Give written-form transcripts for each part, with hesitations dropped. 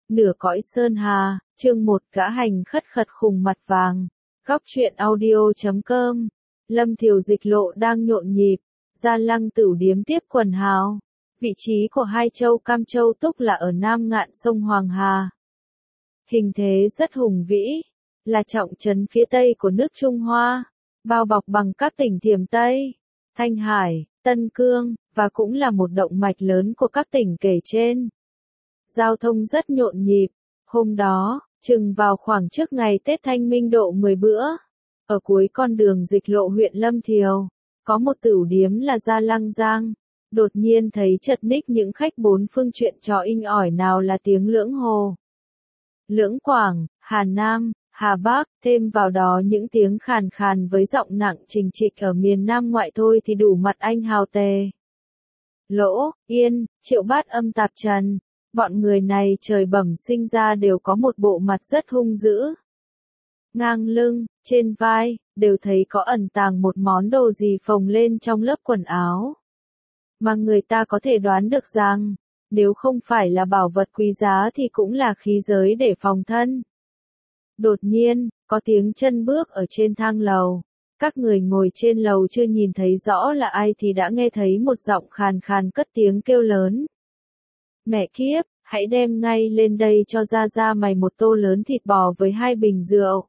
Nửa cõi sơn hà, chương 1 gã hành khất khật khùng mặt vàng. Góc truyện audio.com. Lâm Thiều Dịch Lộ đang nhộn nhịp, Gia Lăng Tửu điếm tiếp quần hào. Vị trí của hai châu Cam Châu Túc là ở nam ngạn sông Hoàng Hà. Hình thế rất hùng vĩ, là trọng trấn phía tây của nước Trung Hoa, bao bọc bằng các tỉnh Thiểm Tây, Thanh Hải, Tân Cương, và cũng là một động mạch lớn của các tỉnh kể trên. Giao thông rất nhộn nhịp. Hôm đó, chừng vào khoảng trước ngày Tết Thanh Minh độ 10 bữa, ở cuối con đường Dịch Lộ huyện Lâm Thiều, có một tửu điếm là Gia Lăng Giang, đột nhiên thấy chật ních những khách bốn phương chuyện trò inh ỏi, nào là tiếng Lưỡng Hồ, Lưỡng Quảng, Hà Nam, Hà Bắc, thêm vào đó những tiếng khàn khàn với giọng nặng trình trịch ở miền Nam ngoại thôi thì đủ mặt anh hào Tề, Lỗ, Yên, Triệu Bát Âm tạp trần. Bọn người này trời bẩm sinh ra đều có một bộ mặt rất hung dữ. Ngang lưng, trên vai, đều thấy có ẩn tàng một món đồ gì phồng lên trong lớp quần áo. Mà người ta có thể đoán được rằng, nếu không phải là bảo vật quý giá thì cũng là khí giới để phòng thân. Đột nhiên, có tiếng chân bước ở trên thang lầu. Các người ngồi trên lầu chưa nhìn thấy rõ là ai thì đã nghe thấy một giọng khàn khàn cất tiếng kêu lớn. Mẹ kiếp, hãy đem ngay lên đây cho ra mày một tô lớn thịt bò với 2 bình rượu.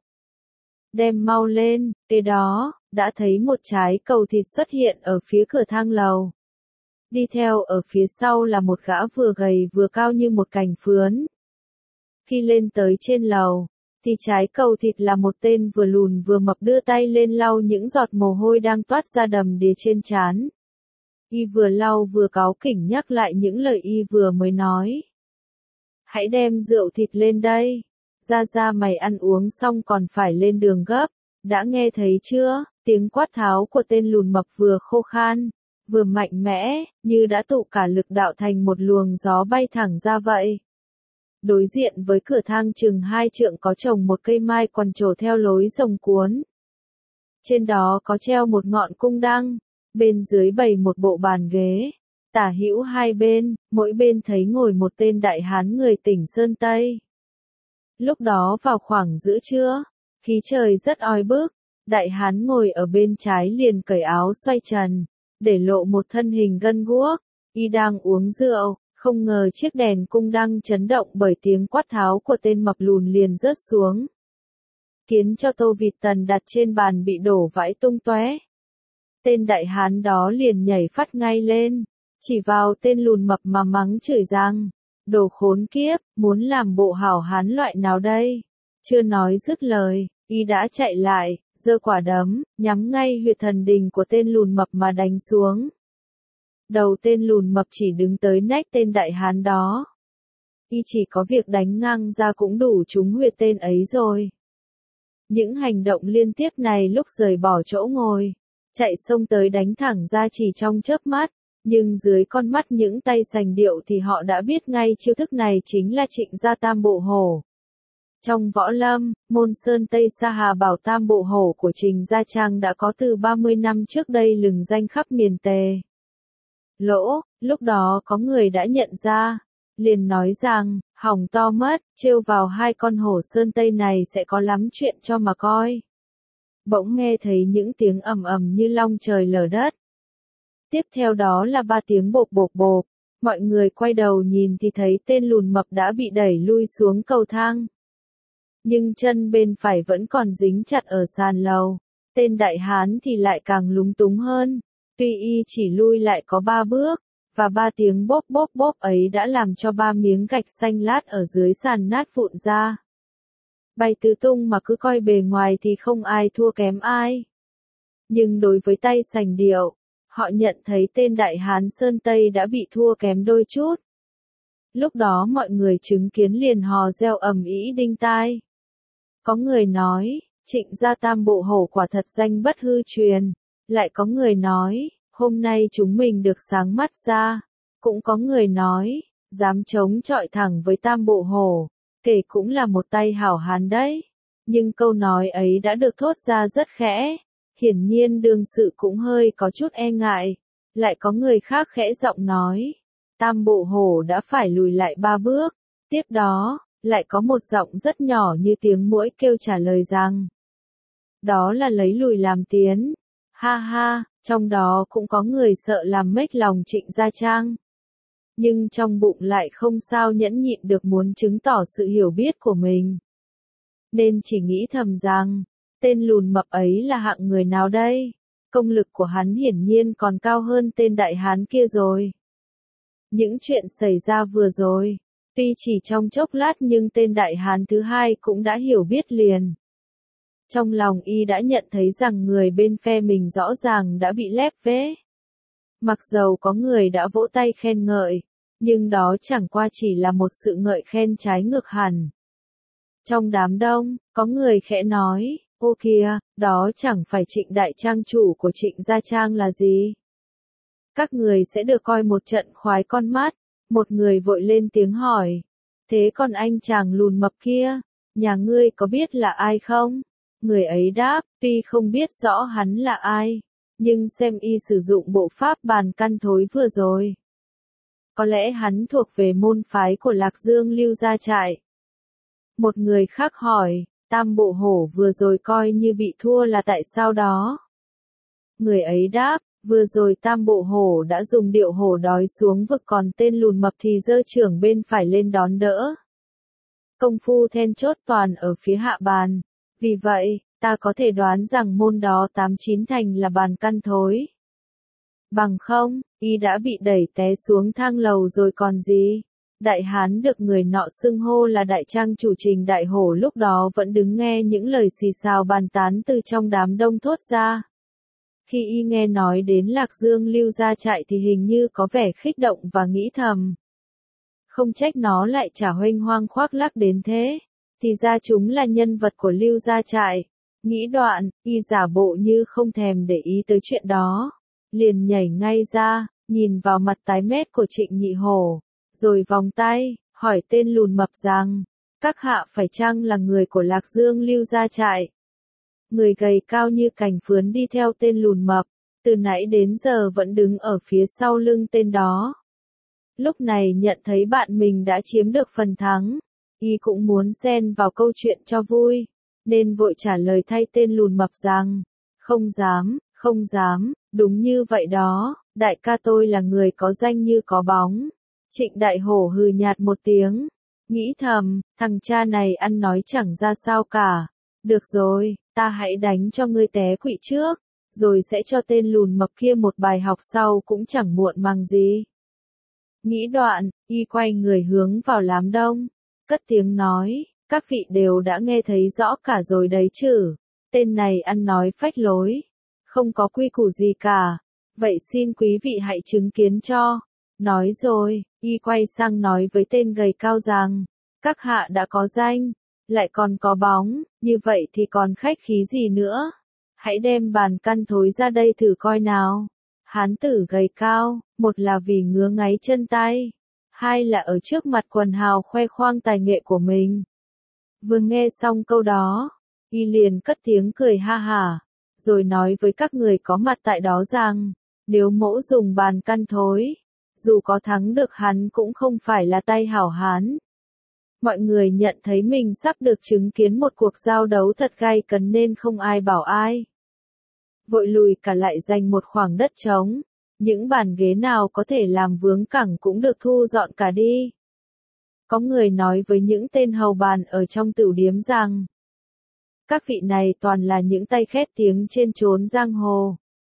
Đem mau lên, kế đó, đã thấy một trái cầu thịt xuất hiện ở phía cửa thang lầu. Đi theo ở phía sau là một gã vừa gầy vừa cao như một cành phướn. Khi lên tới trên lầu, thì trái cầu thịt là một tên vừa lùn vừa mập đưa tay lên lau những giọt mồ hôi đang toát ra đầm đìa trên trán. Y vừa lau vừa cáu kỉnh nhắc lại những lời y vừa mới nói. Hãy đem rượu thịt lên đây. Ra mày ăn uống xong còn phải lên đường gấp. Đã nghe thấy chưa? Tiếng quát tháo của tên lùn mập vừa khô khan, vừa mạnh mẽ, như đã tụ cả lực đạo thành một luồng gió bay thẳng ra vậy. Đối diện với cửa thang chừng 2 trượng có trồng một cây mai quằn trổ theo lối rồng cuốn. Trên đó có treo một ngọn cung đăng. Bên dưới bày một bộ bàn ghế, tả hữu hai bên, mỗi bên thấy ngồi một tên đại hán người tỉnh Sơn Tây. Lúc đó vào khoảng giữa trưa, khí trời rất oi bức, đại hán ngồi ở bên trái liền cởi áo xoay trần, để lộ một thân hình gân guốc, y đang uống rượu, không ngờ chiếc đèn cung đăng chấn động bởi tiếng quát tháo của tên mập lùn liền rớt xuống, khiến cho tô vịt tần đặt trên bàn bị đổ vãi tung tóe. Tên đại hán đó liền nhảy phát ngay lên, chỉ vào tên lùn mập mà mắng chửi rằng, đồ khốn kiếp, muốn làm bộ hảo hán loại nào đây? Chưa nói dứt lời, y đã chạy lại, giơ quả đấm, nhắm ngay huyệt thần đình của tên lùn mập mà đánh xuống. Đầu tên lùn mập chỉ đứng tới nách tên đại hán đó. Y chỉ có việc đánh ngang ra cũng đủ trúng huyệt tên ấy rồi. Những hành động liên tiếp này lúc rời bỏ chỗ ngồi, chạy xông tới đánh thẳng ra chỉ trong chớp mắt, nhưng dưới con mắt những tay sành điệu thì họ đã biết ngay chiêu thức này chính là Trịnh gia Tam Bộ Hổ. Trong võ lâm, môn Sơn Tây Sa Hà bảo Tam Bộ Hổ của Trình Gia Trang đã có từ 30 năm trước đây lừng danh khắp miền Tề, Lỗ. Lúc đó có người đã nhận ra, liền nói rằng, hỏng to mất, trêu vào 2 con hổ Sơn Tây này sẽ có lắm chuyện cho mà coi. Bỗng nghe thấy những tiếng ầm ầm như long trời lở đất. Tiếp theo đó là 3 tiếng bộp bộp bộp. Mọi người quay đầu nhìn thì thấy tên lùn mập đã bị đẩy lui xuống cầu thang. Nhưng chân bên phải vẫn còn dính chặt ở sàn lầu. Tên đại hán thì lại càng lúng túng hơn. Tuy y chỉ lui lại có 3 bước, và 3 tiếng bốp bốp bốp ấy đã làm cho 3 miếng gạch xanh lát ở dưới sàn nát vụn ra. Bay tứ tung mà cứ coi bề ngoài thì không ai thua kém ai. Nhưng đối với tay sành điệu, họ nhận thấy tên đại hán Sơn Tây đã bị thua kém đôi chút. Lúc đó mọi người chứng kiến liền hò reo ầm ĩ đinh tai. Có người nói, Trịnh gia Tam Bộ Hổ quả thật danh bất hư truyền. Lại có người nói, hôm nay chúng mình được sáng mắt ra. Cũng có người nói, dám chống chọi thẳng với Tam Bộ Hổ, kể cũng là một tay hảo hán đấy. Nhưng câu nói ấy đã được thốt ra rất khẽ. Hiển nhiên đương sự cũng hơi có chút e ngại. Lại có người khác khẽ giọng nói, Tam Bộ Hổ đã phải lùi lại 3 bước. Tiếp đó, lại có một giọng rất nhỏ như tiếng muỗi kêu trả lời rằng, đó là lấy lùi làm tiến. Ha ha, trong đó cũng có người sợ làm mếch lòng Trịnh Gia Trang. Nhưng trong bụng lại không sao nhẫn nhịn được muốn chứng tỏ sự hiểu biết của mình. Nên chỉ nghĩ thầm rằng, tên lùn mập ấy là hạng người nào đây? Công lực của hắn hiển nhiên còn cao hơn tên đại hán kia rồi. Những chuyện xảy ra vừa rồi, tuy chỉ trong chốc lát nhưng tên đại hán thứ hai cũng đã hiểu biết liền. Trong lòng y đã nhận thấy rằng người bên phe mình rõ ràng đã bị lép vế. Mặc dầu có người đã vỗ tay khen ngợi, nhưng đó chẳng qua chỉ là một sự ngợi khen trái ngược hẳn. Trong đám đông, có người khẽ nói, ô kìa, đó chẳng phải Trịnh đại trang chủ của Trịnh Gia Trang là gì? Các người sẽ được coi một trận khoái con mắt. Một người vội lên tiếng hỏi, thế còn anh chàng lùn mập kia, nhà ngươi có biết là ai không? Người ấy đáp, tuy không biết rõ hắn là ai, nhưng xem y sử dụng bộ pháp bàn căn thối vừa rồi. Có lẽ hắn thuộc về môn phái của Lạc Dương Lưu Gia Trại. Một người khác hỏi, Tam Bộ Hổ vừa rồi coi như bị thua là tại sao đó? Người ấy đáp, vừa rồi Tam Bộ Hổ đã dùng điệu hổ đói xuống vực còn tên lùn mập thì giơ chưởng bên phải lên đón đỡ. Công phu then chốt toàn ở phía hạ bàn, vì vậy, ta có thể đoán rằng môn đó 89 thành là bàn căn thối. Bằng không, y đã bị đẩy té xuống thang lầu rồi còn gì. Đại hán được người nọ xưng hô là đại trang chủ Trình Đại Hổ lúc đó vẫn đứng nghe những lời xì xào bàn tán từ trong đám đông thốt ra. Khi y nghe nói đến Lạc Dương Lưu Gia Trại thì hình như có vẻ khích động và nghĩ thầm. Không trách nó lại chả huênh hoang khoác lác đến thế, thì ra chúng là nhân vật của Lưu Gia Trại. Nghĩ đoạn, y giả bộ như không thèm để ý tới chuyện đó, liền nhảy ngay ra, nhìn vào mặt tái mét của Trịnh Nhị Hổ, rồi vòng tay, hỏi tên lùn mập rằng, các hạ phải chăng là người của Lạc Dương Lưu Gia Trại? Người gầy cao như cành phướn đi theo tên lùn mập, từ nãy đến giờ vẫn đứng ở phía sau lưng tên đó. Lúc này nhận thấy bạn mình đã chiếm được phần thắng, y cũng muốn xen vào câu chuyện cho vui, nên vội trả lời thay tên lùn mập rằng, không dám, đúng như vậy đó, đại ca tôi là người có danh như có bóng. Trịnh Đại Hổ hừ nhạt một tiếng, nghĩ thầm, thằng cha này ăn nói chẳng ra sao cả. Được rồi, ta hãy đánh cho ngươi té quỵ trước, rồi sẽ cho tên lùn mập kia một bài học sau cũng chẳng muộn màng gì. Nghĩ đoạn, y quay người hướng vào đám đông, cất tiếng nói, các vị đều đã nghe thấy rõ cả rồi đấy chứ, tên này ăn nói phách lối, không có quy củ gì cả, vậy xin quý vị hãy chứng kiến cho. Nói rồi, y quay sang nói với tên gầy cao rằng, các hạ đã có danh, lại còn có bóng, như vậy thì còn khách khí gì nữa. Hãy đem bàn căn thối ra đây thử coi nào. Hán tử gầy cao, một là vì ngứa ngáy chân tay, hai là ở trước mặt quần hào khoe khoang tài nghệ của mình. Vừa nghe xong câu đó, y liền cất tiếng cười ha hả, rồi nói với các người có mặt tại đó rằng, nếu mỗ dùng bàn căn thối, dù có thắng được hắn cũng không phải là tay hảo hán. Mọi người nhận thấy mình sắp được chứng kiến một cuộc giao đấu thật gay cấn nên không ai bảo ai. Vội lùi cả lại dành một khoảng đất trống, những bàn ghế nào có thể làm vướng cẳng cũng được thu dọn cả đi. Có người nói với những tên hầu bàn ở trong tửu điếm rằng, các vị này toàn là những tay khét tiếng trên chốn giang hồ.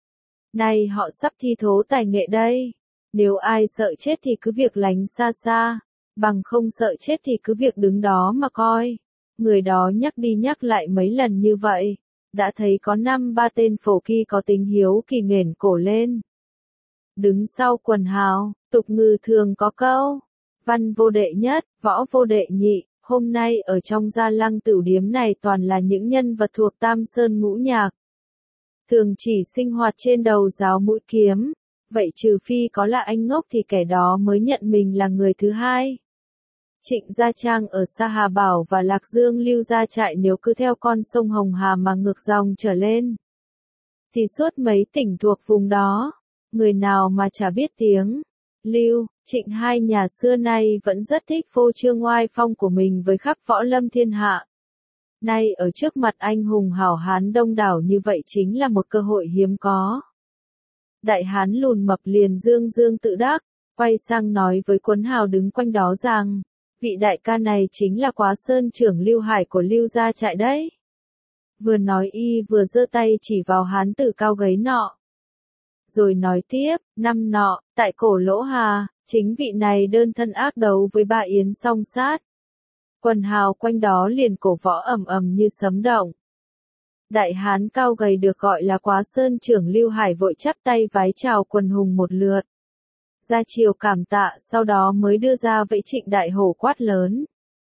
Nay họ sắp thi thố tài nghệ đây, nếu ai sợ chết thì cứ việc lánh xa xa, bằng không sợ chết thì cứ việc đứng đó mà coi. Người đó nhắc đi nhắc lại mấy lần như vậy, đã thấy có 5-3 tên phổ kỳ có tính hiếu kỳ nghển cổ lên. Đứng sau quần hào, tục ngữ thường có câu, văn vô đệ nhất, võ vô đệ nhị, hôm nay ở trong Gia Lăng tửu điếm này toàn là những nhân vật thuộc Tam Sơn ngũ nhạc. Thường chỉ sinh hoạt trên đầu giáo mũi kiếm, vậy trừ phi có là anh ngốc thì kẻ đó mới nhận mình là người thứ hai. Trịnh Gia Trang ở Sa Hà Bảo và Lạc Dương Lưu Gia Trại nếu cứ theo con sông Hồng Hà mà ngược dòng trở lên, thì suốt mấy tỉnh thuộc vùng đó, người nào mà chả biết tiếng Lưu, Trịnh hai nhà xưa nay vẫn rất thích phô trương oai phong của mình với khắp võ lâm thiên hạ. Nay ở trước mặt anh hùng hảo hán đông đảo như vậy chính là một cơ hội hiếm có. Đại hán lùn mập liền dương dương tự đắc, quay sang nói với Quấn Hào đứng quanh đó rằng, vị đại ca này chính là Quá Sơn trưởng Lưu Hải của Lưu gia trại đấy. Vừa nói y vừa giơ tay chỉ vào hán tử cao gầy nọ. Rồi nói tiếp, năm nọ, tại cổ Lỗ Hà, chính vị này đơn thân ác đấu với bà Yến song sát. Quần hào quanh đó liền cổ võ ầm ầm như sấm động. Đại hán cao gầy được gọi là Quá Sơn trưởng Lưu Hải vội chắp tay vái chào quần hùng một lượt. Ra chiều cảm tạ sau đó mới đưa ra vẫy Trịnh Đại Hổ quát lớn.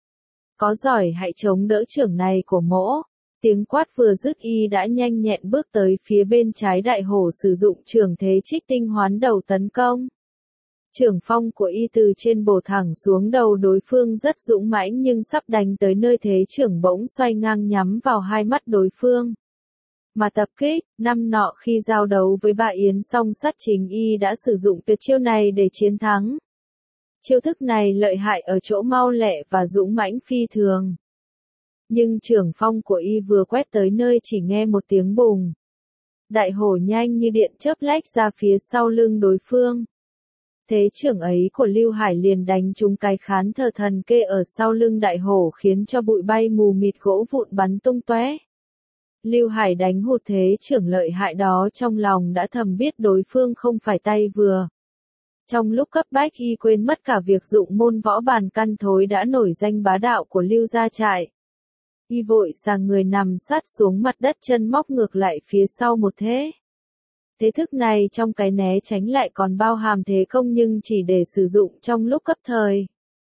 Có giỏi hãy chống đỡ trưởng này của mỗ. Tiếng quát vừa dứt y đã nhanh nhẹn bước tới phía bên trái Đại Hổ sử dụng trưởng thế trích tinh hoán đầu tấn công. Trưởng phong của y từ trên bổ thẳng xuống đầu đối phương rất dũng mãnh nhưng sắp đánh tới nơi thế trưởng bỗng xoay ngang nhắm vào hai mắt đối phương. Mà tập kích, năm nọ khi giao đấu với bà Yến song sát chính y đã sử dụng tuyệt chiêu này để chiến thắng. Chiêu thức này lợi hại ở chỗ mau lẹ và dũng mãnh phi thường. Nhưng trưởng phong của y vừa quét tới nơi chỉ nghe một tiếng bùng. Đại Hổ nhanh như điện chớp lách ra phía sau lưng đối phương. Thế trưởng ấy của Lưu Hải liền đánh trúng cái khán thờ thần kê ở sau lưng Đại Hổ khiến cho bụi bay mù mịt gỗ vụn bắn tung tóe. Lưu Hải đánh hụt thế trưởng lợi hại đó trong lòng đã thầm biết đối phương không phải tay vừa. Trong lúc cấp bách y quên mất cả việc dụng môn võ bàn căn thối đã nổi danh bá đạo của Lưu gia trại. Y vội sang người nằm sát xuống mặt đất chân móc ngược lại phía sau một thế. Thế thức này trong cái né tránh lại còn bao hàm thế công nhưng chỉ để sử dụng trong lúc cấp thời.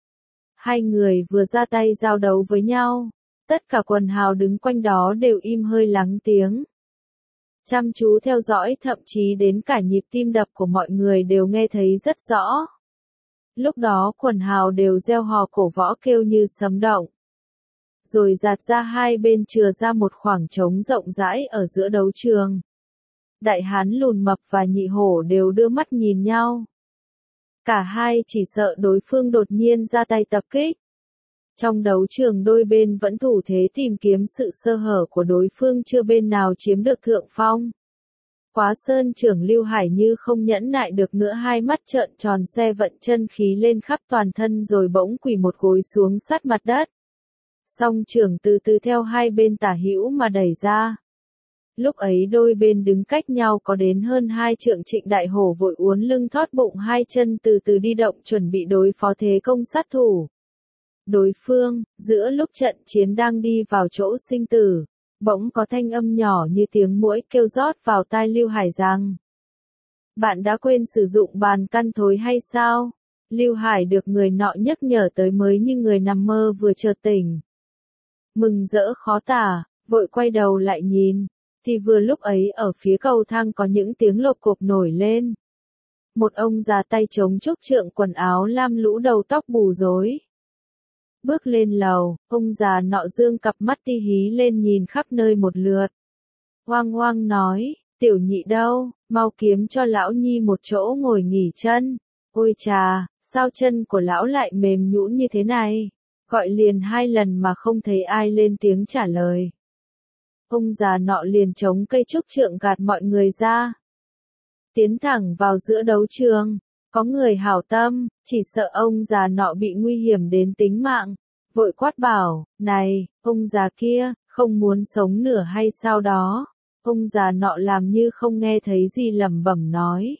Hai người vừa ra tay giao đấu với nhau. Tất cả quần hào đứng quanh đó đều im hơi lắng tiếng. Chăm chú theo dõi thậm chí đến cả nhịp tim đập của mọi người đều nghe thấy rất rõ. Lúc đó quần hào đều reo hò cổ võ kêu như sấm động. Rồi dạt ra hai bên chừa ra một khoảng trống rộng rãi ở giữa đấu trường. Đại hán lùn mập và nhị hổ đều đưa mắt nhìn nhau. Cả hai chỉ sợ đối phương đột nhiên ra tay tập kích. Trong đấu trường đôi bên vẫn thủ thế tìm kiếm sự sơ hở của đối phương chưa bên nào chiếm được thượng phong. Quá Sơn trưởng Lưu Hải như không nhẫn nại được nữa hai mắt trợn tròn xoe vận chân khí lên khắp toàn thân rồi bỗng quỳ một gối xuống sát mặt đất. Song trưởng từ từ theo hai bên tả hữu mà đẩy ra. Lúc ấy đôi bên đứng cách nhau có đến hơn 2 trượng. Trịnh Đại Hổ vội uốn lưng thót bụng hai chân từ từ đi động chuẩn bị đối phó thế công sát thủ. Đối phương, giữa lúc trận chiến đang đi vào chỗ sinh tử, bỗng có thanh âm nhỏ như tiếng muỗi kêu rót vào tai Lưu Hải rằng: Bạn đã quên sử dụng bàn căn thối hay sao? Lưu Hải được người nọ nhắc nhở tới mới như người nằm mơ vừa chợt tỉnh. Mừng rỡ khó tả, vội quay đầu lại nhìn, thì vừa lúc ấy ở phía cầu thang có những tiếng lộp cộp nổi lên. Một ông già tay chống trúc trượng quần áo lam lũ đầu tóc bù rối. Bước lên lầu, ông già nọ dương cặp mắt ti hí lên nhìn khắp nơi một lượt. Hoang hoang nói, tiểu nhị đâu, mau kiếm cho lão nhi một chỗ ngồi nghỉ chân. Ôi chà, sao chân của lão lại mềm nhũn như thế này? Gọi liền 2 lần mà không thấy ai lên tiếng trả lời. Ông già nọ liền chống cây trúc trượng gạt mọi người ra. Tiến thẳng vào giữa đấu trường. Có người hảo tâm, chỉ sợ ông già nọ bị nguy hiểm đến tính mạng. Vội quát bảo, này, ông già kia, không muốn sống nữa hay sao đó? Ông già nọ làm như không nghe thấy gì lẩm bẩm nói.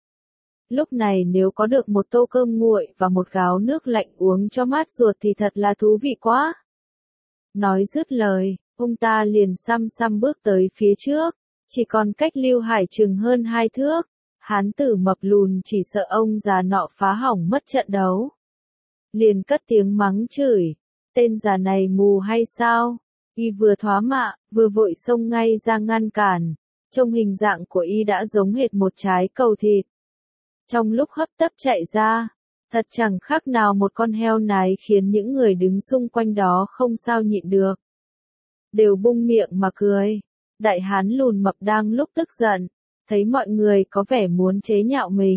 Lúc này nếu có được một tô cơm nguội và một gáo nước lạnh uống cho mát ruột thì thật là thú vị quá. Nói dứt lời, ông ta liền xăm xăm bước tới phía trước, chỉ còn cách Lưu Hải chừng hơn 2 thước. Hán tử mập lùn chỉ sợ ông già nọ phá hỏng mất trận đấu. Liền cất tiếng mắng chửi, tên già này mù hay sao? Y vừa thoá mạ, vừa vội xông ngay ra ngăn cản. Trông hình dạng của y đã giống hệt một trái cầu thịt. Trong lúc hấp tấp chạy ra, thật chẳng khác nào một con heo nái khiến những người đứng xung quanh đó không sao nhịn được. Đều bung miệng mà cười. Đại hán lùn mập đang lúc tức giận, thấy mọi người có vẻ muốn chế nhạo mình,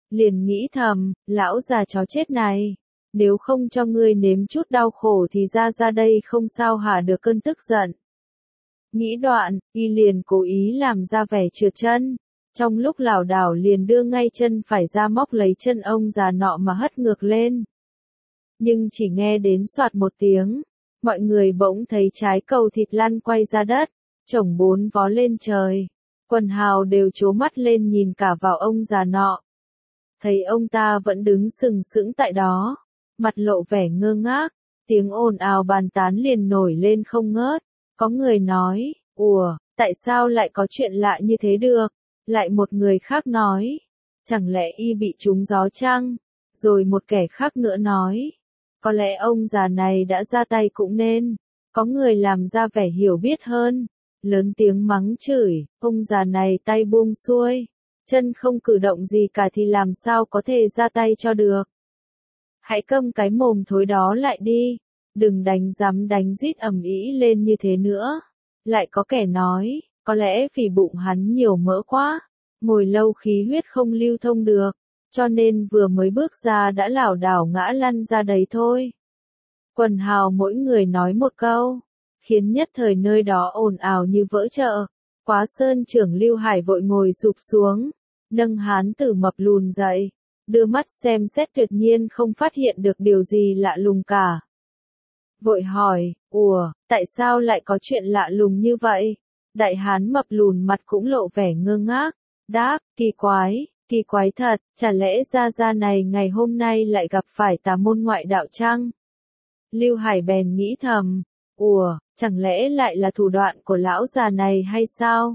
Liền nghĩ thầm, lão già chó chết này, nếu không cho ngươi nếm chút đau khổ thì ra đây không sao hả được cơn tức giận. Nghĩ đoạn, y liền cố ý làm ra vẻ trượt chân, trong lúc lảo đảo liền đưa ngay chân phải ra móc lấy chân ông già nọ mà hất ngược lên. Nhưng chỉ nghe đến soạt một tiếng, mọi người bỗng thấy trái cầu thịt lăn quay ra đất, chổng bốn vó lên trời. Quần hào đều trố mắt lên nhìn cả vào ông già nọ. Thấy ông ta vẫn đứng sừng sững tại đó, mặt lộ vẻ ngơ ngác, tiếng ồn ào bàn tán liền nổi lên không ngớt. Có người nói, ủa, tại sao lại có chuyện lạ như thế được? Lại một người khác nói, chẳng lẽ y bị trúng gió chăng? Rồi một kẻ khác nữa nói, có lẽ ông già này đã ra tay cũng nên. Có người làm ra vẻ hiểu biết hơn, lớn tiếng mắng chửi, ông già này tay buông xuôi, chân không cử động gì cả thì làm sao có thể ra tay cho được. Hãy câm cái mồm thối đó lại đi, đừng dám đánh rít ầm ĩ lên như thế nữa. Lại có kẻ nói, có lẽ vì bụng hắn nhiều mỡ quá, ngồi lâu khí huyết không lưu thông được, cho nên vừa mới bước ra đã lảo đảo ngã lăn ra đấy thôi. Quần hào mỗi người nói một câu, khiến nhất thời nơi đó ồn ào như vỡ chợ. Quá Sơn trưởng Lưu Hải vội ngồi sụp xuống, nâng hán tử mập lùn dậy, đưa mắt xem xét tuyệt nhiên không phát hiện được điều gì lạ lùng cả. Vội hỏi, ủa, tại sao lại có chuyện lạ lùng như vậy? Đại hán mập lùn mặt cũng lộ vẻ ngơ ngác, đáp, kỳ quái thật, chả lẽ gia này ngày hôm nay lại gặp phải tà môn ngoại đạo chăng? Lưu Hải bèn nghĩ thầm, ủa, chẳng lẽ lại là thủ đoạn của lão già này hay sao?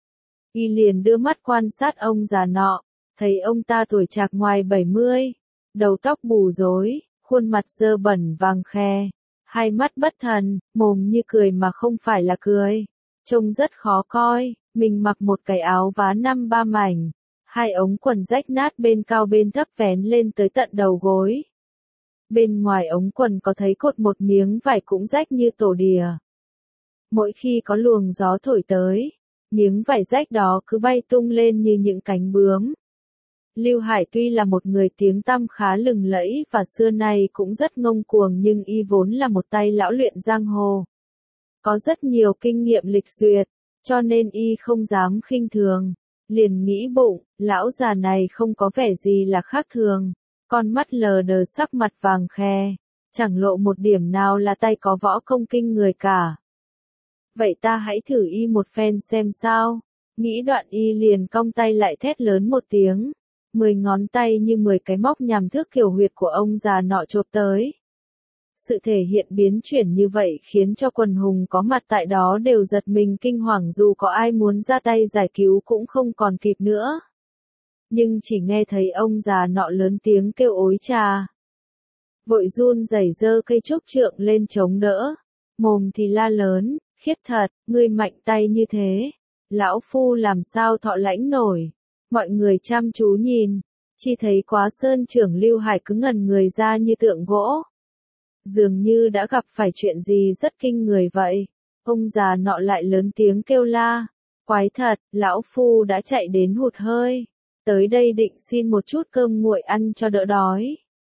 Y liền đưa mắt quan sát ông già nọ, thấy ông ta tuổi trạc ngoài 70, đầu tóc bù rối, khuôn mặt dơ bẩn vàng khè, hai mắt bất thần, mồm như cười mà không phải là cười, trông rất khó coi. Mình mặc một cái áo vá 5-3 mảnh, hai ống quần rách nát bên cao bên thấp vén lên tới tận đầu gối. Bên ngoài ống quần có thấy cột một miếng vải cũng rách như tổ đìa. Mỗi khi có luồng gió thổi tới, miếng vải rách đó cứ bay tung lên như những cánh bướm. Lưu Hải tuy là một người tiếng tăm khá lừng lẫy và xưa nay cũng rất ngông cuồng, nhưng y vốn là một tay lão luyện giang hồ, có rất nhiều kinh nghiệm lịch duyệt, cho nên y không dám khinh thường. Liền nghĩ bụng, lão già này không có vẻ gì là khác thường, con mắt lờ đờ sắc mặt vàng khè, chẳng lộ một điểm nào là tay có võ công kinh người cả. Vậy ta hãy thử y một phen xem sao. Nghĩ đoạn y liền cong tay lại thét lớn một tiếng, 10 ngón tay như 10 cái móc nhằm thước kiểu huyệt của ông già nọ chộp tới. Sự thể hiện biến chuyển như vậy khiến cho quần hùng có mặt tại đó đều giật mình kinh hoàng, dù có ai muốn ra tay giải cứu cũng không còn kịp nữa. Nhưng chỉ nghe thấy ông già nọ lớn tiếng kêu ối trà. Vội run rẩy giơ cây trúc trượng lên chống đỡ, mồm thì la lớn, khiếp thật, ngươi mạnh tay như thế, lão phu làm sao thọ lãnh nổi. Mọi người chăm chú nhìn, chỉ thấy Quá Sơn trưởng Lưu Hải cứ ngẩn người ra như tượng gỗ, dường như đã gặp phải chuyện gì rất kinh người vậy. Ông già nọ lại lớn tiếng kêu la, quái thật, lão phu đã chạy đến hụt hơi, tới đây định xin một chút cơm nguội ăn cho đỡ đói,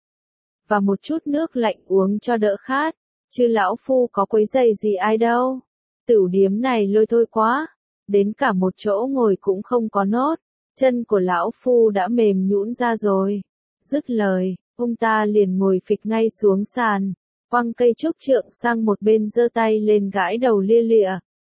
và một chút nước lạnh uống cho đỡ khát, chứ lão phu có quấy rầy gì ai đâu. Tửu điếm này lôi thôi quá, đến cả một chỗ ngồi cũng không có nốt, chân của lão phu đã mềm nhũn ra rồi. Dứt lời, ông ta liền ngồi phịch ngay xuống sàn, quăng cây trúc trượng sang một bên, giơ tay lên gãi đầu lia lịa.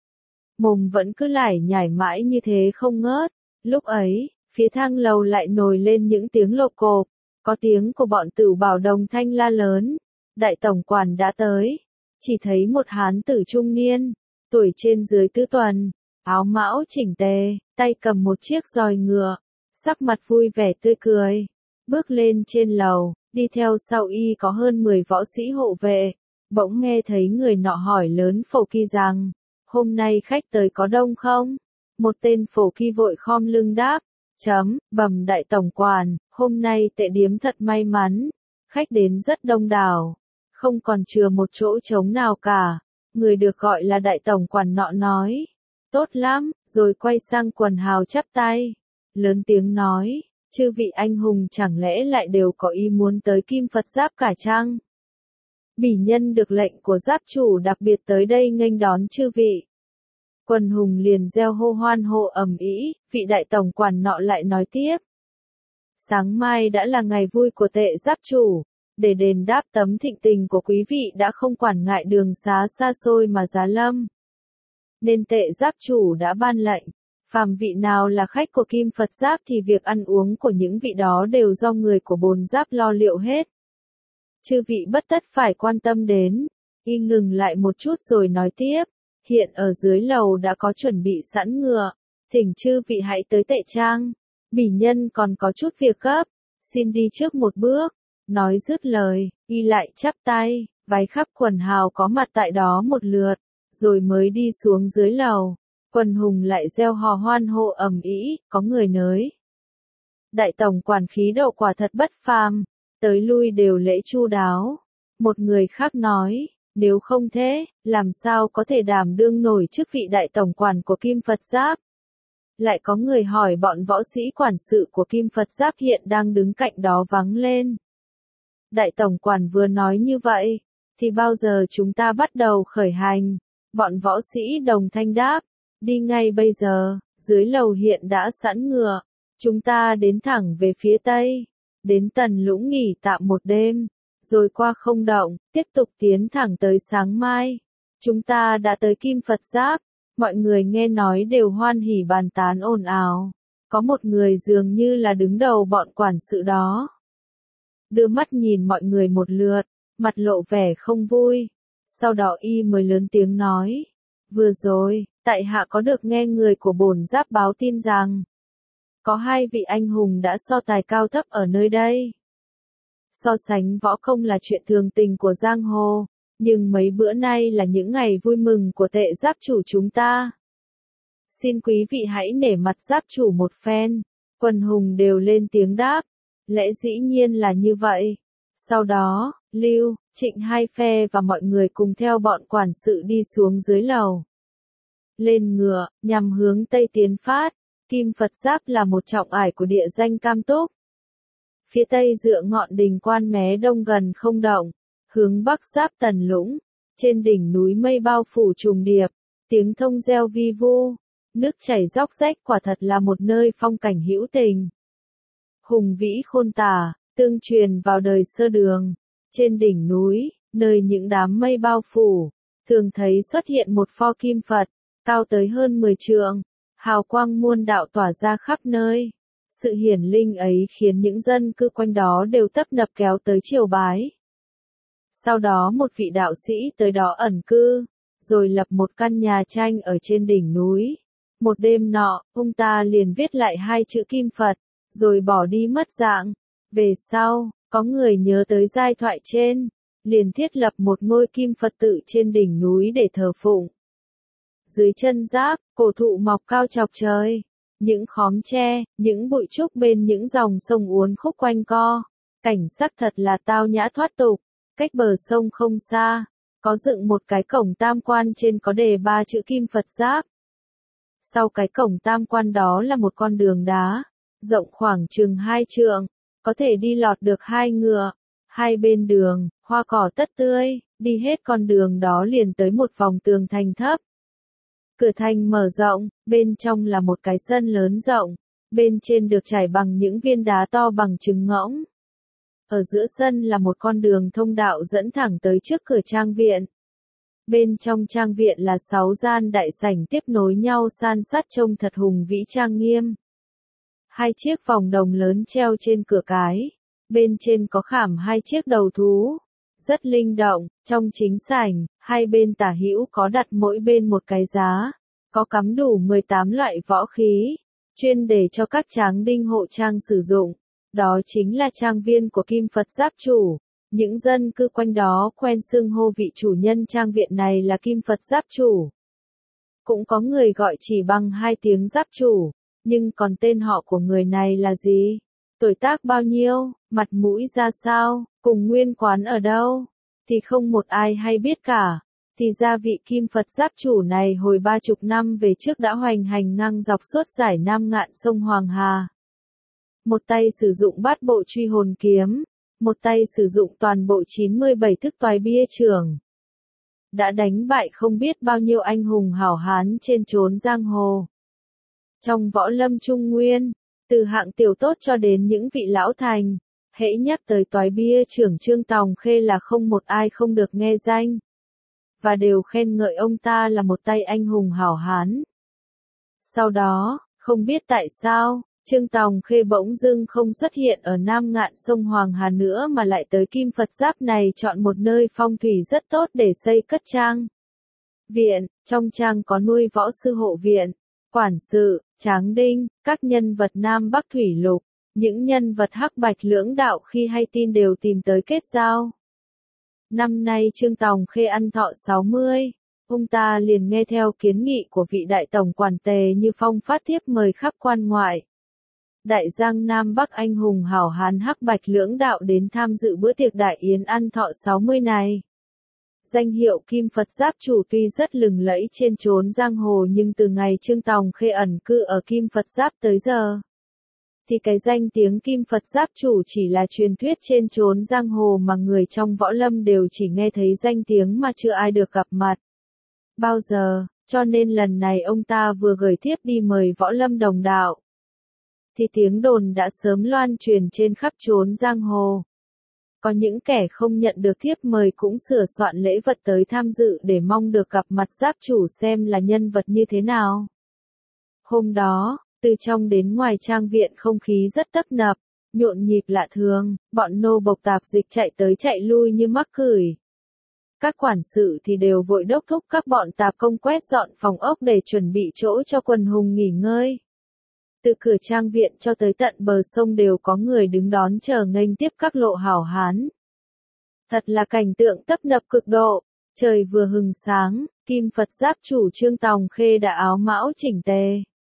Mồm vẫn cứ lải nhải mãi như thế không ngớt. Lúc ấy, phía thang lầu lại nổi lên những tiếng lộp cộp, có tiếng của bọn Tửu Bảo đồng thanh la lớn. Đại tổng quản đã tới. Chỉ thấy một hán tử trung niên, tuổi trên dưới tứ tuần, áo mão chỉnh tề, tay cầm một chiếc roi ngựa, sắc mặt vui vẻ tươi cười, bước lên trên lầu. Đi theo sau y có hơn 10 võ sĩ hộ vệ. Bỗng nghe thấy người nọ hỏi lớn phổ kỳ rằng, hôm nay khách tới có đông không? Một tên phổ kỳ vội khom lưng đáp, bẩm đại tổng quản, hôm nay tệ điếm thật may mắn, khách đến rất đông đảo, không còn chừa một chỗ trống nào cả. Người được gọi là đại tổng quản nọ nói, tốt lắm, rồi quay sang quần hào chắp tay, lớn tiếng nói, Chư vị anh hùng chẳng lẽ lại đều có ý muốn tới Kim Phật Giáp cả chăng? Bỉ nhân được lệnh của giáp chủ đặc biệt tới đây nghênh đón chư vị. Quần hùng liền reo hô hoan hô ầm ĩ, vị đại tổng quản nọ lại nói tiếp. Sáng mai đã là ngày vui của Tệ giáp chủ, để đền đáp tấm thịnh tình của quý vị đã không quản ngại đường xá xa xôi mà giá lâm. Nên Tệ giáp chủ đã ban lệnh, phàm vị nào là khách của Kim Phật Giáp thì việc ăn uống của những vị đó đều do người của Bồn Giáp lo liệu hết. Chư vị bất tất phải quan tâm đến. Y ngừng lại một chút rồi nói tiếp, hiện ở dưới lầu đã có chuẩn bị sẵn ngựa, thỉnh chư vị hãy tới Tệ Trang. Bỉ nhân còn có chút việc gấp, xin đi trước một bước. Nói dứt lời, y lại chắp tay, vái khắp quần hào có mặt tại đó một lượt, rồi mới đi xuống dưới lầu. Quần hùng lại reo hò hoan hô ầm ĩ, có người nới. Đại tổng quản khí độ quả thật bất phàm, tới lui đều lễ chu đáo. Một người khác nói, nếu không thế, làm sao có thể đảm đương nổi chức vị đại tổng quản của Kim Phật Giáp? Lại có người hỏi bọn võ sĩ quản sự của Kim Phật Giáp hiện đang đứng cạnh đó vắng lên. Đại tổng quản vừa nói như vậy, thì bao giờ chúng ta bắt đầu khởi hành? Bọn võ sĩ đồng thanh đáp, đi ngay bây giờ, dưới lầu hiện đã sẵn ngựa, chúng ta đến thẳng về phía tây, đến Tần Lũng nghỉ tạm một đêm, rồi qua Không Động, tiếp tục tiến thẳng tới sáng mai. Chúng ta đã tới Kim Phật Giáp, mọi người nghe nói đều hoan hỉ bàn tán ồn ào, có một người dường như là đứng đầu bọn quản sự đó. Đưa mắt nhìn mọi người một lượt, mặt lộ vẻ không vui, sau đó y mới lớn tiếng nói, vừa rồi, tại hạ có được nghe người của Bồn Giáp báo tin rằng, có hai vị anh hùng đã so tài cao thấp ở nơi đây. So sánh võ công là chuyện thường tình của giang hồ, nhưng mấy bữa nay là những ngày vui mừng của Tệ giáp chủ chúng ta. Xin quý vị hãy nể mặt giáp chủ một phen. Quần hùng đều lên tiếng đáp, lẽ dĩ nhiên là như vậy. Sau đó, Lưu, Trịnh hai phe và mọi người cùng theo bọn quản sự đi xuống dưới lầu. Lên ngựa, nhằm hướng Tây tiến phát. Kim Phật Giáp là một trọng ải của địa danh Cam Túc. Phía Tây dựa ngọn đỉnh Quan Mé Đông gần Không Động, hướng Bắc giáp Tần Lũng, trên đỉnh núi mây bao phủ trùng điệp, tiếng thông reo vi vu, nước chảy róc rách quả thật là một nơi phong cảnh hữu tình. Hùng vĩ khôn tả, tương truyền vào đời sơ đường, trên đỉnh núi, nơi những đám mây bao phủ, thường thấy xuất hiện một pho kim Phật, cao tới hơn 10 trượng. Hào quang muôn đạo tỏa ra khắp nơi. Sự hiển linh ấy khiến những dân cư quanh đó đều tấp nập kéo tới triều bái. Sau đó một vị đạo sĩ tới đó ẩn cư, rồi lập một căn nhà tranh ở trên đỉnh núi. Một đêm nọ, ông ta liền viết lại hai chữ Kim Phật, rồi bỏ đi mất dạng. Về sau, có người nhớ tới giai thoại trên, liền thiết lập một ngôi Kim Phật tự trên đỉnh núi để thờ phụng. Dưới chân giáp, cổ thụ mọc cao chọc trời, những khóm tre, những bụi trúc bên những dòng sông uốn khúc quanh co, cảnh sắc thật là tao nhã thoát tục. Cách bờ sông không xa, có dựng một cái cổng tam quan trên có đề 3 chữ Kim Phật Giáp. Sau cái cổng tam quan đó là một con đường đá, rộng khoảng chừng 2 trượng, có thể đi lọt được 2 ngựa. Hai bên đường, hoa cỏ tất tươi, đi hết con đường đó liền tới một vòng tường thành thấp. Cửa thành mở rộng, bên trong là một cái sân lớn rộng, bên trên được trải bằng những viên đá to bằng trứng ngỗng. Ở giữa sân là một con đường thông đạo dẫn thẳng tới trước cửa trang viện. Bên trong trang viện là 6 gian đại sảnh tiếp nối nhau san sát trông thật hùng vĩ trang nghiêm. 2 chiếc vòng đồng lớn treo trên cửa cái, bên trên có khảm 2 chiếc đầu thú. Rất linh động, trong chính sảnh, hai bên tả hữu có đặt mỗi bên một cái giá, có cắm đủ 18 loại võ khí, chuyên để cho các tráng đinh hộ trang sử dụng. Đó chính là trang viên của Kim Phật Giáp chủ. Những dân cư quanh đó quen xưng hô vị chủ nhân trang viện này là Kim Phật Giáp chủ. Cũng có người gọi chỉ bằng 2 tiếng Giáp chủ, nhưng còn tên họ của người này là gì? Tuổi tác bao nhiêu, mặt mũi ra sao, cùng nguyên quán ở đâu, thì không một ai hay biết cả. Thì ra vị Kim Phật Giáp chủ này hồi 30 năm về trước đã hoành hành ngang dọc suốt dải Nam Ngạn sông Hoàng Hà. một tay sử dụng bát bộ truy hồn kiếm, một tay sử dụng toàn bộ 97 thức toái bia trưởng. Đã đánh bại không biết bao nhiêu anh hùng hảo hán trên chốn giang hồ. Trong võ lâm Trung Nguyên, từ hạng tiểu tốt cho đến những vị lão thành, hễ nhắc tới toái bia trưởng Trương Tòng Khê là không một ai không được nghe danh. Và đều khen ngợi ông ta là một tay anh hùng hảo hán. Sau đó, không biết tại sao, Trương Tòng Khê bỗng dưng không xuất hiện ở Nam Ngạn sông Hoàng Hà nữa mà lại tới Kim Phật Giáp này chọn một nơi phong thủy rất tốt để xây cất trang viện. Trong trang có nuôi võ sư hộ viện, quản sự, tráng đinh, các nhân vật Nam Bắc Thủy Lục. Những nhân vật hắc bạch lưỡng đạo khi hay tin đều tìm tới kết giao. Năm nay Trương Tòng Khê ăn thọ 60, ông ta liền nghe theo kiến nghị của vị đại tổng quản Tề Như Phong phát thiếp mời khắp quan ngoại. Đại giang Nam Bắc anh hùng hảo hán hắc bạch lưỡng đạo đến tham dự bữa tiệc đại yến ăn thọ 60 này. Danh hiệu Kim Phật Giáp chủ tuy rất lừng lẫy trên chốn giang hồ nhưng từ ngày Trương Tòng Khê ẩn cư ở Kim Phật Giáp tới giờ, thì cái danh tiếng Kim Phật Giáp chủ chỉ là truyền thuyết trên chốn giang hồ mà người trong võ lâm đều chỉ nghe thấy danh tiếng mà chưa ai được gặp mặt bao giờ, cho nên lần này ông ta vừa gửi thiếp đi mời võ lâm đồng đạo, thì tiếng đồn đã sớm loan truyền trên khắp chốn giang hồ. Có những kẻ không nhận được thiếp mời cũng sửa soạn lễ vật tới tham dự để mong được gặp mặt giáp chủ xem là nhân vật như thế nào. Hôm đó, từ trong đến ngoài trang viện không khí rất tấp nập, nhộn nhịp lạ thường, bọn nô bộc tạp dịch chạy tới chạy lui như mắc cửi. Các quản sự thì đều vội đốc thúc các bọn tạp công quét dọn phòng ốc để chuẩn bị chỗ cho quần hùng nghỉ ngơi. Từ cửa trang viện cho tới tận bờ sông đều có người đứng đón chờ nghênh tiếp các lộ hảo hán. Thật là cảnh tượng tấp nập cực độ, trời vừa hừng sáng, Kim Phật Giáp chủ Trương Tòng Khê đã áo mão chỉnh tề.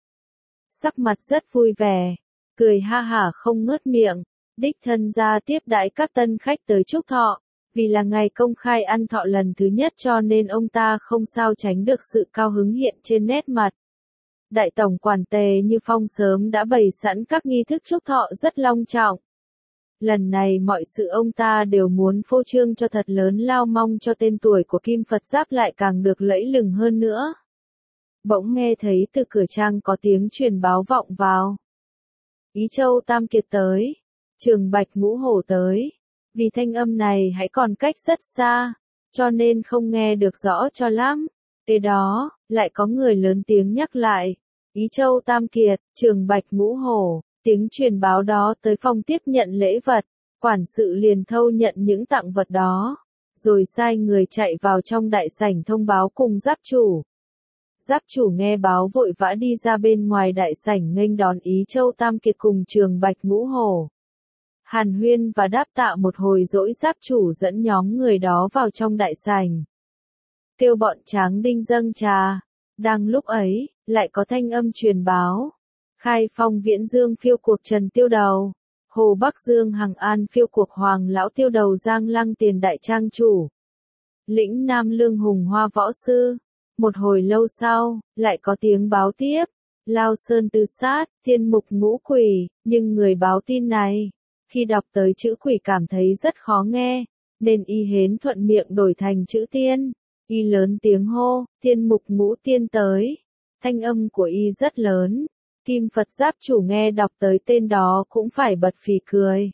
Sắc mặt rất vui vẻ, cười ha hả không ngớt miệng, đích thân ra tiếp đãi các tân khách tới chúc thọ, vì là ngày công khai ăn thọ lần thứ nhất cho nên ông ta không sao tránh được sự cao hứng hiện trên nét mặt. Đại tổng quản Tề Như Phong sớm đã bày sẵn các nghi thức chúc thọ rất long trọng. Lần này mọi sự ông ta đều muốn phô trương cho thật lớn lao mong cho tên tuổi của Kim Phật Giáp lại càng được lẫy lừng hơn nữa. Bỗng nghe thấy từ cửa trang có tiếng truyền báo vọng vào. Ý Châu Tam Kiệt tới, Trường Bạch Ngũ Hổ tới. Vì thanh âm này hãy còn cách rất xa, cho nên không nghe được rõ cho lắm. Kế đó, lại có người lớn tiếng nhắc lại. Ý Châu Tam Kiệt, Trường Bạch Ngũ Hổ, tiếng truyền báo đó tới phòng tiếp nhận lễ vật, quản sự liền thâu nhận những tặng vật đó, rồi sai người chạy vào trong đại sảnh thông báo cùng giáp chủ. Giáp chủ nghe báo vội vã đi ra bên ngoài đại sảnh nghênh đón Ý Châu Tam Kiệt cùng Trường Bạch Ngũ Hổ. Hàn huyên và đáp tạ một hồi dỗi giáp chủ dẫn nhóm người đó vào trong đại sảnh. Kêu bọn tráng đinh dâng trà. Đang lúc ấy, lại có thanh âm truyền báo. Khai Phong Viễn Dương phiêu cuộc Trần Tiêu Đầu. Hồ Bắc Dương Hằng An phiêu cuộc Hoàng Lão Tiêu Đầu Giang Lăng Tiền Đại Trang Chủ. Lĩnh Nam Lương Hùng Hoa Võ Sư. Một hồi lâu sau, lại có tiếng báo tiếp. Lao Sơn Tư Sát, Thiên Mục Ngũ Quỷ, nhưng người báo tin này, khi đọc tới chữ quỷ cảm thấy rất khó nghe, nên y hến thuận miệng đổi thành chữ tiên. Y lớn tiếng hô, Thiên Mục Ngũ Tiên tới. Thanh âm của y rất lớn. Kim Phật Giáp chủ nghe đọc tới tên đó cũng phải bật phì cười.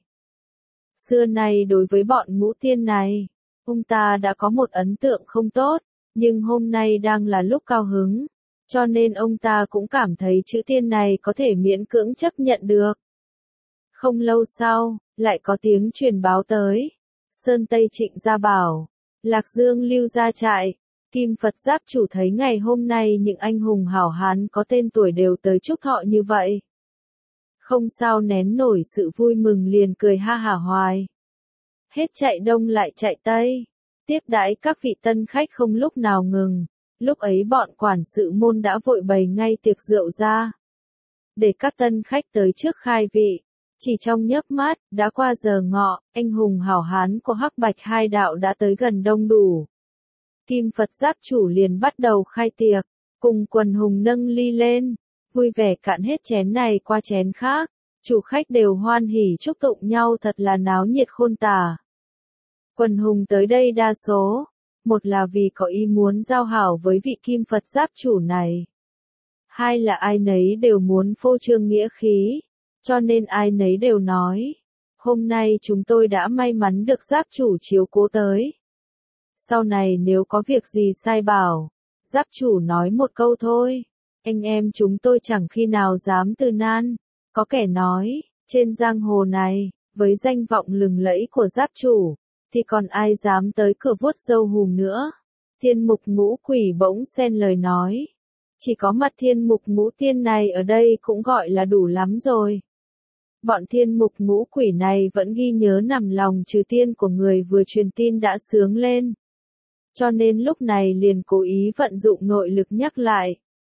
Xưa nay đối với bọn ngũ tiên này, ông ta đã có một ấn tượng không tốt, nhưng hôm nay đang là lúc cao hứng, cho nên ông ta cũng cảm thấy chữ tiên này có thể miễn cưỡng chấp nhận được. Không lâu sau, lại có tiếng truyền báo tới. Sơn Tây Trịnh Gia Bảo, Lạc Dương Lưu Gia Trại. Kim Phật Giáp chủ thấy ngày hôm nay những anh hùng hảo hán có tên tuổi đều tới chúc thọ như vậy. Không sao nén nổi sự vui mừng liền cười ha hả hoài. Hết chạy đông lại chạy tây. Tiếp đãi các vị tân khách không lúc nào ngừng. Lúc ấy bọn quản sự môn đã vội bày ngay tiệc rượu ra. Để các tân khách tới trước khai vị. Chỉ trong nhấp mắt, đã qua giờ ngọ, anh hùng hảo hán của Hắc Bạch hai đạo đã tới gần đông đủ. Kim Phật Giáp chủ liền bắt đầu khai tiệc, cùng quần hùng nâng ly lên, vui vẻ cạn hết chén này qua chén khác, Chủ khách đều hoan hỉ chúc tụng nhau thật là náo nhiệt khôn tả. Quần hùng tới đây đa số, một là vì có ý muốn giao hảo với vị Kim Phật giáp chủ này. Hai là ai nấy đều muốn phô trương nghĩa khí, cho nên ai nấy đều nói, hôm nay chúng tôi đã may mắn được giáp chủ chiếu cố tới. Sau này nếu có việc gì sai bảo, giáp chủ nói một câu thôi, anh em chúng tôi chẳng khi nào dám từ nan. Có kẻ nói, trên giang hồ này, với danh vọng lừng lẫy của giáp chủ, thì còn ai dám tới cửa vuốt râu hùm nữa. Thiên mục ngũ quỷ bỗng xen lời nói, chỉ có mặt thiên mục ngũ tiên này ở đây cũng gọi là đủ lắm rồi. Bọn thiên mục ngũ quỷ này vẫn ghi nhớ nằm lòng trừ tiên của người vừa truyền tin đã sướng lên. Cho nên lúc này liền cố ý vận dụng nội lực nhắc lại.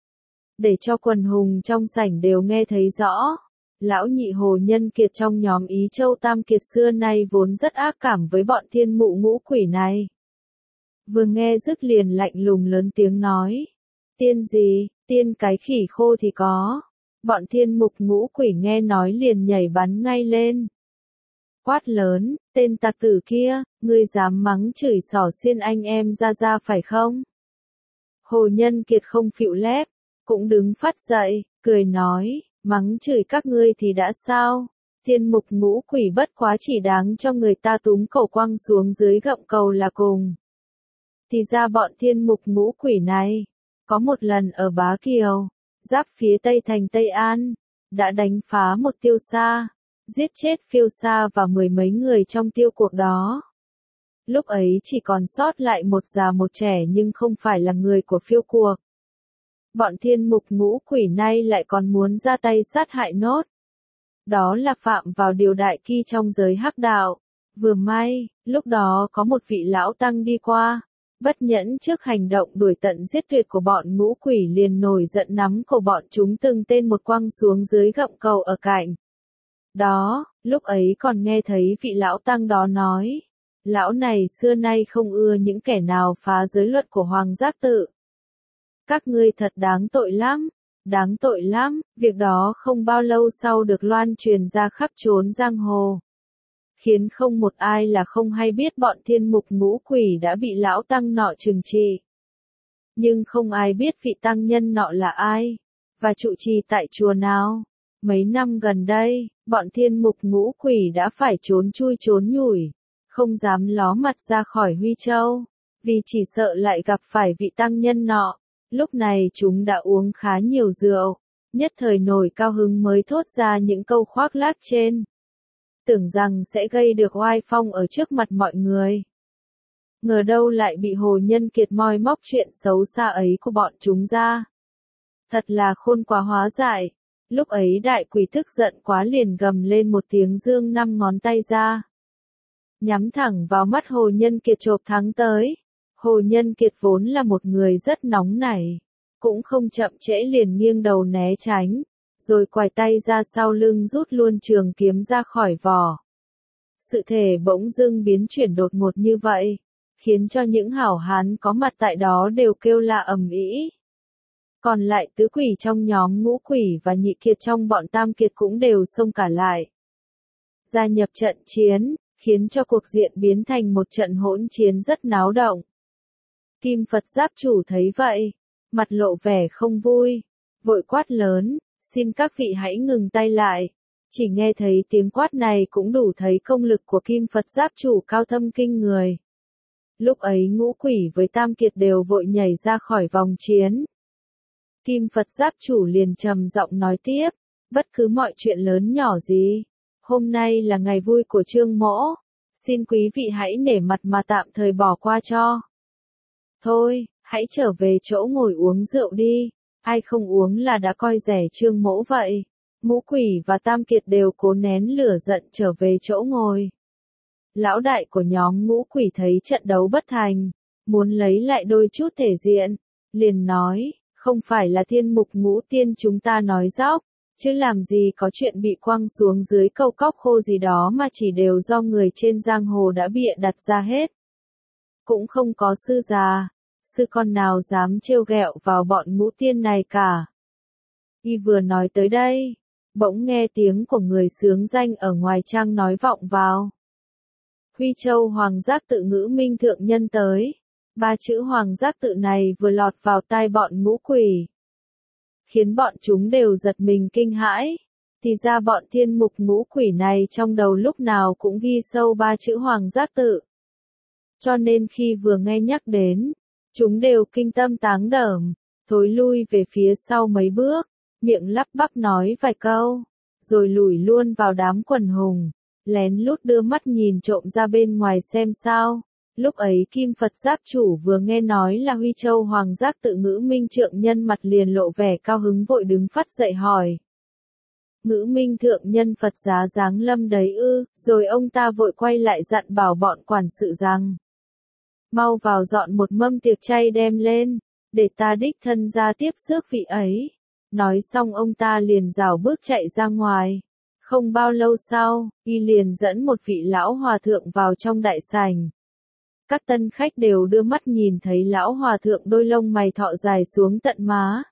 Để cho quần hùng trong sảnh đều nghe thấy rõ. Lão nhị Hồ Nhân Kiệt trong nhóm Ý Châu Tam Kiệt xưa nay vốn rất ác cảm với bọn thiên mụ ngũ quỷ này. Vừa nghe dứt liền lạnh lùng lớn tiếng nói. Tiên gì, tiên cái khỉ khô thì có. Bọn thiên mục ngũ quỷ nghe nói liền nhảy bắn ngay lên. Quát lớn, tên tặc tử kia, ngươi dám mắng chửi xỏ xiên anh em ra phải không? Hồ Nhân Kiệt không phịu lép, cũng đứng phát dậy, cười nói, mắng chửi các ngươi thì đã sao? Thiên mục ngũ quỷ bất quá chỉ đáng cho người ta túm cổ quăng xuống dưới gậm cầu là cùng. Thì ra bọn thiên mục ngũ quỷ này, có một lần ở Bá Kiều, giáp phía tây thành Tây An, đã đánh phá một tiêu sa, giết chết phiêu sa và mười mấy người trong tiêu cuộc đó. Lúc ấy chỉ còn sót lại một già một trẻ nhưng không phải là người của phiêu cuộc. Bọn thiên mục ngũ quỷ này lại còn muốn ra tay sát hại nốt. Đó là phạm vào điều đại kỵ trong giới hắc đạo. Vừa may, lúc đó có một vị lão tăng đi qua, bất nhẫn trước hành động đuổi tận giết tuyệt của bọn ngũ quỷ liền nổi giận nắm cổ bọn chúng từng tên một quăng xuống dưới gậm cầu ở cạnh. Đó, lúc ấy còn nghe thấy vị lão tăng đó nói, lão này xưa nay không ưa những kẻ nào phá giới luật của Hoàng Giác Tự. Các ngươi thật đáng tội lắm, việc đó không bao lâu sau được loan truyền ra khắp chốn giang hồ. Khiến không một ai là không hay biết bọn thiên mục ngũ quỷ đã bị lão tăng nọ trừng trị. Nhưng không ai biết vị tăng nhân nọ là ai, và trụ trì tại chùa nào. Mấy năm gần đây, bọn thiên mục ngũ quỷ đã phải trốn chui trốn nhủi, không dám ló mặt ra khỏi Huy Châu, vì chỉ sợ lại gặp phải vị tăng nhân nọ. Lúc này chúng đã uống khá nhiều rượu, nhất thời nổi cao hứng mới thốt ra những câu khoác lác trên. Tưởng rằng sẽ gây được oai phong ở trước mặt mọi người. Ngờ đâu lại bị Hồ Nhân Kiệt moi móc chuyện xấu xa ấy của bọn chúng ra. Thật là khôn quá hóa dại. Lúc ấy đại quỷ tức giận quá liền gầm lên một tiếng giương 5 ngón tay ra. Nhắm thẳng vào mắt Hồ Nhân Kiệt chộp thắng tới. Hồ Nhân Kiệt vốn là một người rất nóng nảy. Cũng không chậm trễ liền nghiêng đầu né tránh. Rồi quài tay ra sau lưng rút luôn trường kiếm ra khỏi vỏ. Sự thể bỗng dưng biến chuyển đột ngột như vậy. Khiến cho những hảo hán có mặt tại đó đều kêu la ầm ĩ. Còn lại tứ quỷ trong nhóm ngũ quỷ và nhị kiệt trong bọn tam kiệt cũng đều xông cả lại. Gia nhập trận chiến, khiến cho cuộc diện biến thành một trận hỗn chiến rất náo động. Kim Phật giáp chủ thấy vậy, mặt lộ vẻ không vui, vội quát lớn, xin các vị hãy ngừng tay lại. Chỉ nghe thấy tiếng quát này cũng đủ thấy công lực của Kim Phật giáp chủ cao thâm kinh người. Lúc ấy ngũ quỷ với tam kiệt đều vội nhảy ra khỏi vòng chiến. Kim Phật giáp chủ liền trầm giọng nói tiếp, bất cứ mọi chuyện lớn nhỏ gì, hôm nay là ngày vui của Trương Mỗ, xin quý vị hãy nể mặt mà tạm thời bỏ qua cho. Thôi, hãy trở về chỗ ngồi uống rượu đi, ai không uống là đã coi rẻ Trương Mỗ vậy. Ngũ quỷ và tam kiệt đều cố nén lửa giận trở về chỗ ngồi. Lão đại của nhóm ngũ quỷ thấy trận đấu bất thành, muốn lấy lại đôi chút thể diện, liền nói, không phải là thiên mục ngũ tiên chúng ta nói dóc, chứ làm gì có chuyện bị quăng xuống dưới câu cóc khô gì đó mà chỉ đều do người trên giang hồ đã bịa đặt ra hết. Cũng không có sư già, sư con nào dám trêu ghẹo vào bọn ngũ tiên này cả. Y vừa nói tới đây, bỗng nghe tiếng của người xướng danh ở ngoài trang nói vọng vào. Huy Châu Hoàng Giác Tự Ngữ Minh Thượng Nhân tới. Ba chữ Hoàng Giác Tự này vừa lọt vào tai bọn ngũ quỷ, khiến bọn chúng đều giật mình kinh hãi. Thì ra bọn thiên mục ngũ quỷ này trong đầu lúc nào cũng ghi sâu ba chữ Hoàng Giác Tự. Cho nên khi vừa nghe nhắc đến, chúng đều kinh tâm táng đởm, thối lui về phía sau mấy bước, miệng lắp bắp nói vài câu, rồi lủi luôn vào đám quần hùng, lén lút đưa mắt nhìn trộm ra bên ngoài xem sao. Lúc ấy Kim Phật Giáp chủ vừa nghe nói là Huy Châu Hoàng Giác Tự Ngữ Minh Trượng Nhân, mặt liền lộ vẻ cao hứng, vội đứng phát dậy hỏi. Ngữ Minh Thượng Nhân Phật giá giáng lâm đấy ư? Rồi ông ta vội quay lại dặn bảo bọn quản sự rằng, mau vào dọn một mâm tiệc chay đem lên, để ta đích thân ra tiếp rước vị ấy. Nói xong ông ta liền rảo bước chạy ra ngoài. Không bao lâu sau, y liền dẫn một vị lão hòa thượng vào trong đại sảnh. Các tân khách đều đưa mắt nhìn thấy lão hòa thượng đôi lông mày thọ dài xuống tận má,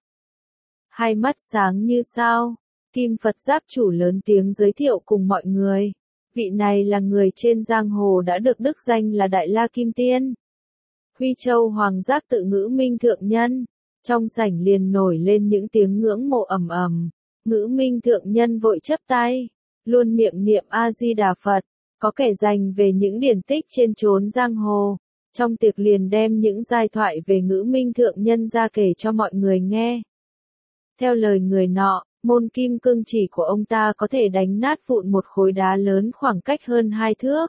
hai mắt sáng như sao. Kim Phật Giáp chủ lớn tiếng giới thiệu cùng mọi người. Vị này là người trên giang hồ đã được đức danh là Đại La Kim Tiên, Huy Châu Hoàng Giác Tự Ngữ Minh Thượng Nhân. Trong sảnh liền nổi lên những tiếng ngưỡng mộ ầm ầm. Ngữ Minh Thượng Nhân vội chắp tay, luôn miệng niệm A-di-đà Phật. Có kẻ dành về những điển tích trên chốn giang hồ. Trong tiệc liền đem những giai thoại về Ngữ Minh Thượng Nhân ra kể cho mọi người nghe. Theo lời người nọ, môn kim cương chỉ của ông ta có thể đánh nát vụn một khối đá lớn khoảng cách hơn 2 thước.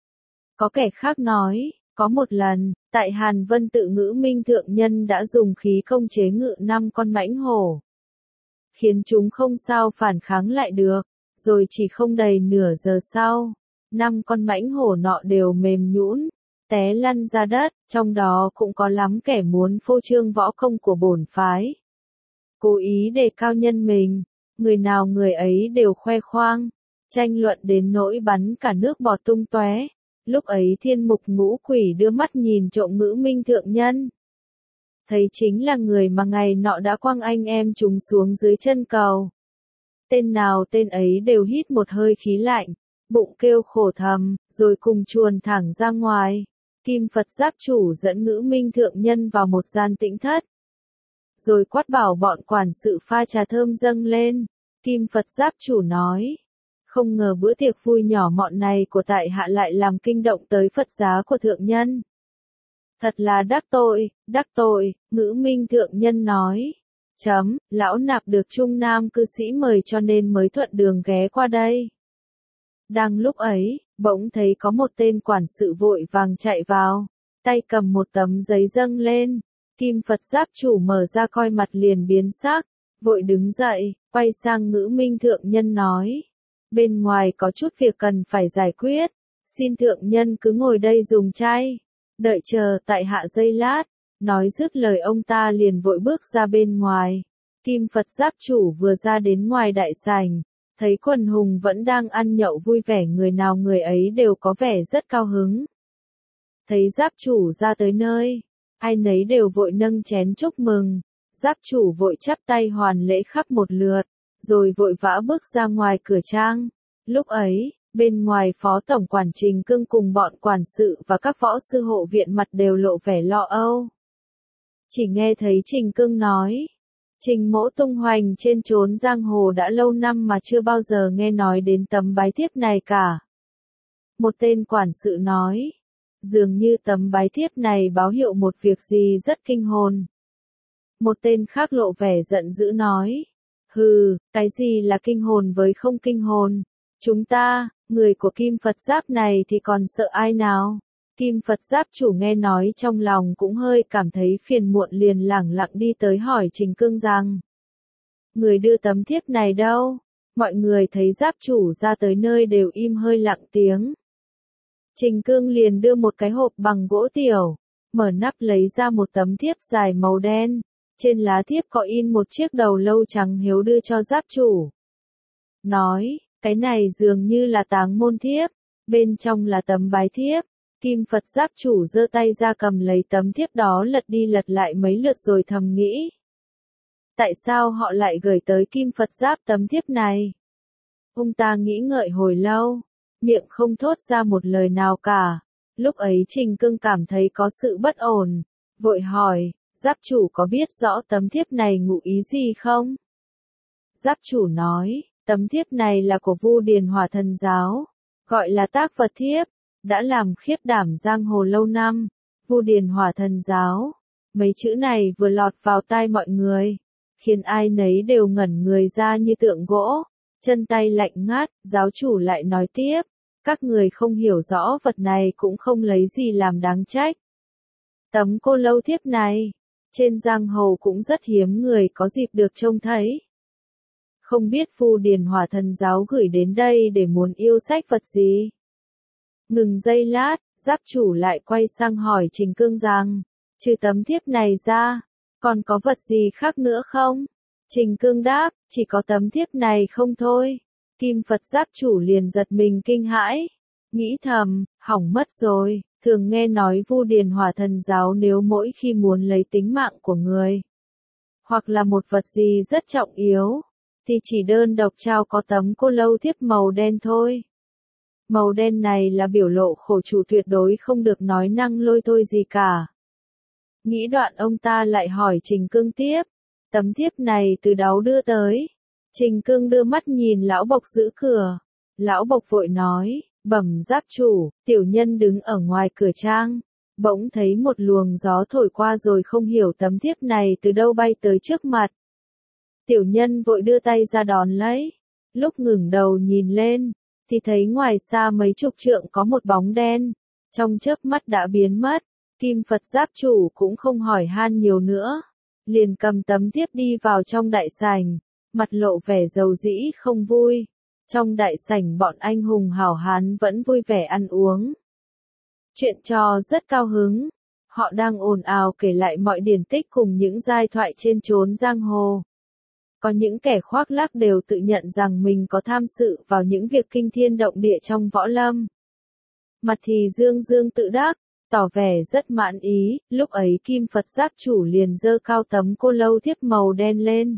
Có kẻ khác nói, có một lần, tại Hàn Vân Tự Ngữ Minh Thượng Nhân đã dùng khí công chế ngự 5 con mãnh hổ, khiến chúng không sao phản kháng lại được. Rồi chỉ không đầy nửa giờ sau, 5 con mãnh hổ nọ đều mềm nhũn, té lăn ra đất, trong đó cũng có lắm kẻ muốn phô trương võ công của bổn phái, cố ý đề cao nhân mình, người nào người ấy đều khoe khoang, tranh luận đến nỗi bắn cả nước bọt tung tóe. Lúc ấy thiên mục ngũ quỷ đưa mắt nhìn trộm Ngữ Minh Thượng Nhân, thấy chính là người mà ngày nọ đã quăng anh em chúng xuống dưới chân cầu. Tên nào tên ấy đều hít một hơi khí lạnh, bụng kêu khổ thầm, rồi cùng chuồn thẳng ra ngoài. Kim Phật Giáp chủ dẫn Ngữ Minh Thượng Nhân vào một gian tĩnh thất, rồi quát bảo bọn quản sự pha trà thơm dâng lên. Kim Phật Giáp chủ nói, không ngờ bữa tiệc vui nhỏ mọn này của tại hạ lại làm kinh động tới Phật giá của Thượng Nhân. Thật là đắc tội. Ngữ Minh Thượng Nhân nói, lão nạp được Trung Nam cư sĩ mời cho nên mới thuận đường ghé qua đây. Đang lúc ấy, bỗng thấy có một tên quản sự vội vàng chạy vào, tay cầm một tấm giấy dâng lên. Kim Phật Giáp chủ mở ra coi, mặt liền biến sắc, vội đứng dậy, quay sang Ngữ Minh Thượng Nhân nói, bên ngoài có chút việc cần phải giải quyết, xin Thượng Nhân cứ ngồi đây dùng chay, đợi chờ tại hạ giây lát. Nói dứt lời ông ta liền vội bước ra bên ngoài. Kim Phật Giáp chủ vừa ra đến ngoài đại sảnh, thấy quần hùng vẫn đang ăn nhậu vui vẻ, người nào người ấy đều có vẻ rất cao hứng. Thấy Giáp chủ ra tới nơi, ai nấy đều vội nâng chén chúc mừng. Giáp chủ vội chắp tay hoàn lễ khắp một lượt, rồi vội vã bước ra ngoài cửa trang. Lúc ấy, bên ngoài Phó Tổng quản Trình Cương cùng bọn quản sự và các võ sư hộ viện mặt đều lộ vẻ lo âu. Chỉ nghe thấy Trình Cương nói, Trình mỗ tung hoành trên chốn giang hồ đã lâu năm mà chưa bao giờ nghe nói đến tấm bái thiếp này cả. Một tên quản sự nói, dường như tấm bái thiếp này báo hiệu một việc gì rất kinh hồn. Một tên khác lộ vẻ giận dữ nói, hừ, cái gì là kinh hồn với không kinh hồn, chúng ta, người của Kim Phật Giáp này thì còn sợ ai nào. Kim Phật Giáp chủ nghe nói trong lòng cũng hơi cảm thấy phiền muộn, liền lẳng lặng đi tới hỏi Trình Cương rằng, người đưa tấm thiếp này đâu? Mọi người thấy Giáp chủ ra tới nơi đều im hơi lặng tiếng. Trình Cương liền đưa một cái hộp bằng gỗ tiểu, mở nắp lấy ra một tấm thiếp dài màu đen, trên lá thiếp có in một chiếc đầu lâu trắng, hiếu đưa cho Giáp chủ. Nói, cái này dường như là táng môn thiếp, bên trong là tấm bái thiếp. Kim Phật Giáp chủ giơ tay ra cầm lấy tấm thiếp đó lật đi lật lại mấy lượt rồi thầm nghĩ. Tại sao họ lại gửi tới Kim Phật Giáp tấm thiếp này? Ông ta nghĩ ngợi hồi lâu, miệng không thốt ra một lời nào cả. Lúc ấy Trình Cương cảm thấy có sự bất ổn, vội hỏi, giáp chủ có biết rõ tấm thiếp này ngụ ý gì không? Giáp chủ nói, tấm thiếp này là của Vu Điền Hỏa Thần Giáo, gọi là tác vật thiếp, đã làm khiếp đảm giang hồ lâu năm. Vu Điền Hỏa Thần Giáo, mấy chữ này vừa lọt vào tai mọi người, khiến ai nấy đều ngẩn người ra như tượng gỗ, chân tay lạnh ngắt. Giáo chủ lại nói tiếp, các người không hiểu rõ vật này cũng không lấy gì làm đáng trách. Tấm cô lâu thiếp này, trên giang hồ cũng rất hiếm người có dịp được trông thấy. Không biết Vu Điền Hỏa Thần Giáo gửi đến đây để muốn yêu sách vật gì? Ngừng giây lát, giáp chủ lại quay sang hỏi Trình Cương rằng, trừ tấm thiếp này ra, còn có vật gì khác nữa không? Trình Cương đáp, chỉ có tấm thiếp này không thôi. Kim Phật giáp chủ liền giật mình kinh hãi, nghĩ thầm, hỏng mất rồi. Thường nghe nói Vu Điền Hỏa Thần Giáo nếu mỗi khi muốn lấy tính mạng của người, hoặc là một vật gì rất trọng yếu, thì chỉ đơn độc trao có tấm cô lâu thiếp màu đen thôi. Màu đen này là biểu lộ khổ chủ tuyệt đối không được nói năng lôi thôi gì cả. Nghĩ đoạn ông ta lại hỏi Trình Cương tiếp, tấm thiếp này từ đâu đưa tới? Trình Cương đưa mắt nhìn lão bộc giữ cửa. Lão bộc vội nói, bẩm giáp chủ, tiểu nhân đứng ở ngoài cửa trang, bỗng thấy một luồng gió thổi qua rồi không hiểu tấm thiếp này từ đâu bay tới trước mặt. Tiểu nhân vội đưa tay ra đón lấy, lúc ngẩng đầu nhìn lên, thì thấy ngoài xa mấy chục trượng có một bóng đen, trong chớp mắt đã biến mất. Kim Phật giáp chủ cũng không hỏi han nhiều nữa, liền cầm tấm thiếp đi vào trong đại sảnh, mặt lộ vẻ dầu dĩ không vui. Trong đại sảnh bọn anh hùng hảo hán vẫn vui vẻ ăn uống. Chuyện trò rất cao hứng, họ đang ồn ào kể lại mọi điển tích cùng những giai thoại trên chốn giang hồ. Có những kẻ khoác lác đều tự nhận rằng mình có tham sự vào những việc kinh thiên động địa trong võ lâm. Mặt thì dương dương tự đắc, tỏ vẻ rất mãn ý. Lúc ấy Kim Phật giáp chủ liền giơ cao tấm cô lâu thiếp màu đen lên,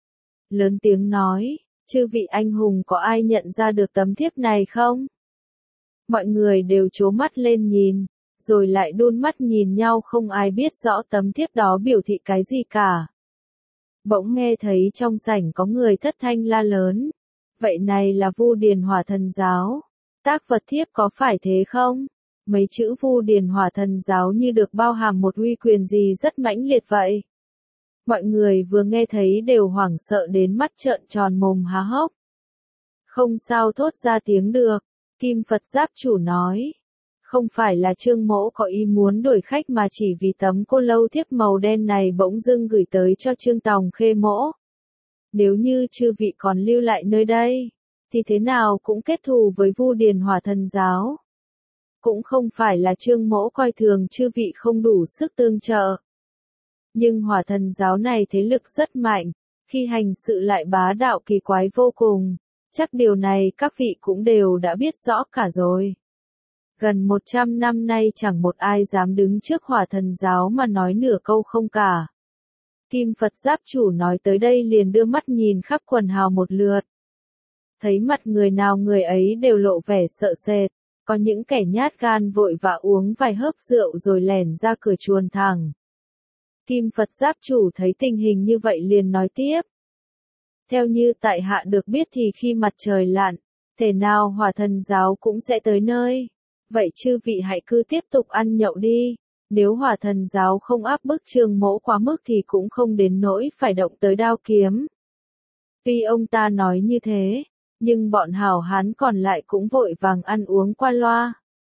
lớn tiếng nói, chư vị anh hùng có ai nhận ra được tấm thiếp này không? Mọi người đều trố mắt lên nhìn, rồi lại đun mắt nhìn nhau, không ai biết rõ tấm thiếp đó biểu thị cái gì cả. Bỗng nghe thấy trong sảnh có người thất thanh la lớn, vậy này là Vu Điền Hỏa Thần Giáo, tác vật thiếp có phải thế không? Mấy chữ Vu Điền Hỏa Thần Giáo như được bao hàm một uy quyền gì rất mãnh liệt vậy. Mọi người vừa nghe thấy đều hoảng sợ đến mắt trợn tròn mồm há hốc. Không sao thốt ra tiếng được. Kim Phật giáp chủ nói, không phải là Trương Mỗ có ý muốn đổi khách mà chỉ vì tấm cô lâu thiếp màu đen này bỗng dưng gửi tới cho Trương Tòng Khê Mỗ. Nếu như chư vị còn lưu lại nơi đây, thì thế nào cũng kết thù với Vu Điền Hỏa Thần Giáo. Cũng không phải là Trương Mỗ coi thường chư vị không đủ sức tương trợ. Nhưng Hỏa Thần Giáo này thế lực rất mạnh, khi hành sự lại bá đạo kỳ quái vô cùng. Chắc điều này các vị cũng đều đã biết rõ cả rồi. Gần 100 năm nay chẳng một ai dám đứng trước Hỏa Thần Giáo mà nói nửa câu không cả. Kim Phật giáp chủ nói tới đây liền đưa mắt nhìn khắp quần hào một lượt. Thấy mặt người nào người ấy đều lộ vẻ sợ sệt, có những kẻ nhát gan vội vã uống vài hớp rượu rồi lẻn ra cửa chuồn thẳng. Kim Phật giáp chủ thấy tình hình như vậy liền nói tiếp. Theo như tại hạ được biết thì khi mặt trời lặn, thể nào Hỏa Thần Giáo cũng sẽ tới nơi. Vậy chư vị hãy cứ tiếp tục ăn nhậu đi. Nếu Hỏa Thần Giáo không áp bức Trương Mỗ quá mức thì cũng không đến nỗi phải động tới đao kiếm. Tuy ông ta nói như thế, nhưng bọn hảo hán còn lại cũng vội vàng ăn uống qua loa.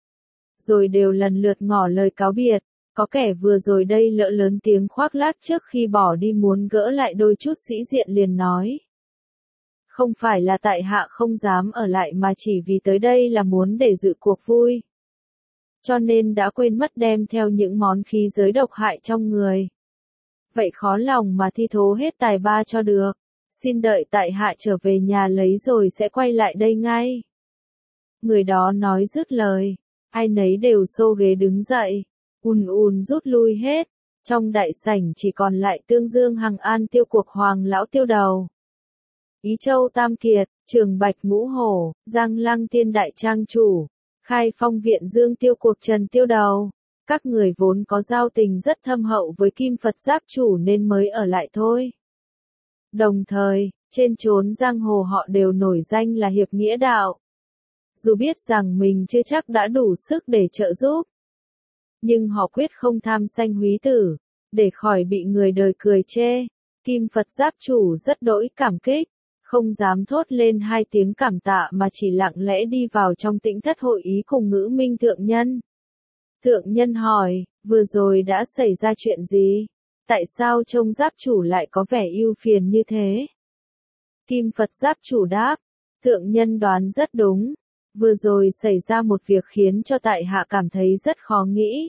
Rồi đều lần lượt ngỏ lời cáo biệt. Có kẻ vừa rồi đây lỡ lớn tiếng khoác lác trước khi bỏ đi muốn gỡ lại đôi chút sĩ diện liền nói. Không phải là tại hạ không dám ở lại mà chỉ vì tới đây là muốn để dự cuộc vui. Cho nên đã quên mất đem theo những món khí giới độc hại trong người. Vậy khó lòng mà thi thố hết tài ba cho được. Xin đợi tại hạ trở về nhà lấy rồi sẽ quay lại đây ngay. Người đó nói dứt lời, ai nấy đều xô ghế đứng dậy, rút lui hết. Trong đại sảnh chỉ còn lại Tương Dương Hằng An Tiêu Cuộc Hoàng lão tiêu đầu. Ý Châu Tam Kiệt, Trường Bạch Ngũ Hổ, Giang Lăng Tiên Đại Trang Chủ, Khai Phong Viện Dương Tiêu Cuộc Trần Tiêu Đầu. Các người vốn có giao tình rất thâm hậu với Kim Phật Giáp Chủ nên mới ở lại thôi. Đồng thời, trên chốn giang hồ họ đều nổi danh là hiệp nghĩa đạo. Dù biết rằng mình chưa chắc đã đủ sức để trợ giúp, nhưng họ quyết không tham sanh húy tử, để khỏi bị người đời cười chê. Kim Phật Giáp Chủ rất đỗi cảm kích, không dám thốt lên hai tiếng cảm tạ mà chỉ lặng lẽ đi vào trong tĩnh thất hội ý cùng Ngữ Minh Thượng Nhân. Thượng Nhân hỏi, vừa rồi đã xảy ra chuyện gì? Tại sao trông Giáp Chủ lại có vẻ ưu phiền như thế? Kim Phật Giáp Chủ đáp, Thượng Nhân đoán rất đúng. Vừa rồi xảy ra một việc khiến cho tại hạ cảm thấy rất khó nghĩ.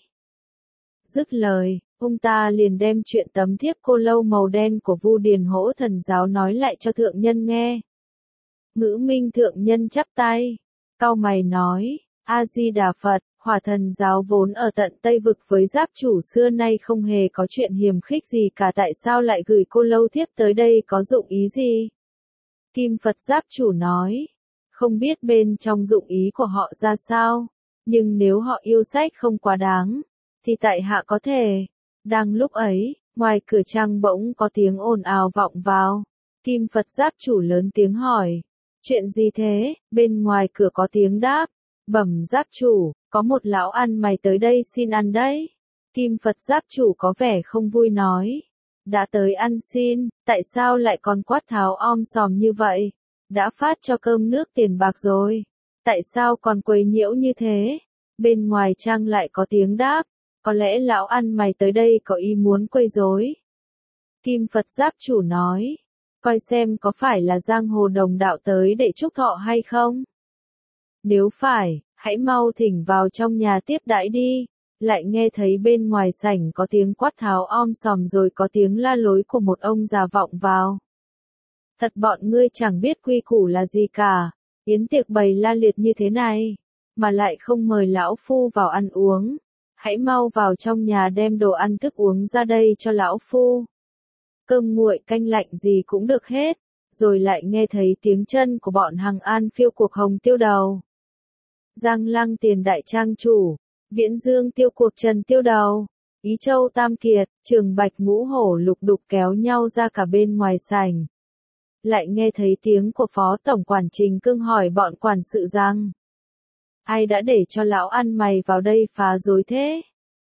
Dứt lời, ông ta liền đem chuyện tấm thiếp cô lâu màu đen của Vu Điền Hỗ Thần Giáo nói lại cho Thượng Nhân nghe. Ngữ Minh Thượng Nhân chắp tay, cau mày nói, A-di-đà Phật, Hỏa Thần Giáo vốn ở tận Tây Vực với Giáp Chủ xưa nay không hề có chuyện hiềm khích gì cả, tại sao lại gửi cô lâu thiếp tới đây, có dụng ý gì? Kim Phật Giáp Chủ nói, không biết bên trong dụng ý của họ ra sao, nhưng nếu họ yêu sách không quá đáng, thì tại hạ có thể. Đang lúc ấy, ngoài cửa trang bỗng có tiếng ồn ào vọng vào. Kim Phật Giáp Chủ lớn tiếng hỏi, chuyện gì thế? Bên ngoài cửa có tiếng đáp, bẩm Giáp Chủ, có một lão ăn mày tới đây xin ăn đấy. Kim Phật Giáp Chủ có vẻ không vui nói, đã tới ăn xin, tại sao lại còn quát tháo om sòm như vậy? Đã phát cho cơm nước tiền bạc rồi, tại sao còn quấy nhiễu như thế? Bên ngoài trang lại có tiếng đáp, có lẽ lão ăn mày tới đây có ý muốn quấy rối. Kim Phật Giáp Chủ nói, coi xem có phải là giang hồ đồng đạo tới để chúc thọ hay không? Nếu phải, hãy mau thỉnh vào trong nhà tiếp đãi đi. Lại nghe thấy bên ngoài sảnh có tiếng quát tháo om sòm rồi có tiếng la lối của một ông già vọng vào. Thật bọn ngươi chẳng biết quy củ là gì cả, yến tiệc bày la liệt như thế này, mà lại không mời lão phu vào ăn uống. Hãy mau vào trong nhà đem đồ ăn thức uống ra đây cho lão phu. Cơm nguội canh lạnh gì cũng được hết. Rồi lại nghe thấy tiếng chân của bọn Hằng An Phiêu Cuộc Hồng Tiêu Đầu, Giang Lăng Tiền Đại Trang Chủ, Viễn Dương Tiêu Cuộc Trần Tiêu Đầu, Ý Châu Tam Kiệt, Trường Bạch Ngũ Hổ lục đục kéo nhau ra cả bên ngoài sảnh. Lại nghe thấy tiếng của Phó Tổng Quản Trình Cương hỏi bọn quản sự rằng, ai đã để cho lão ăn mày vào đây phá rối thế?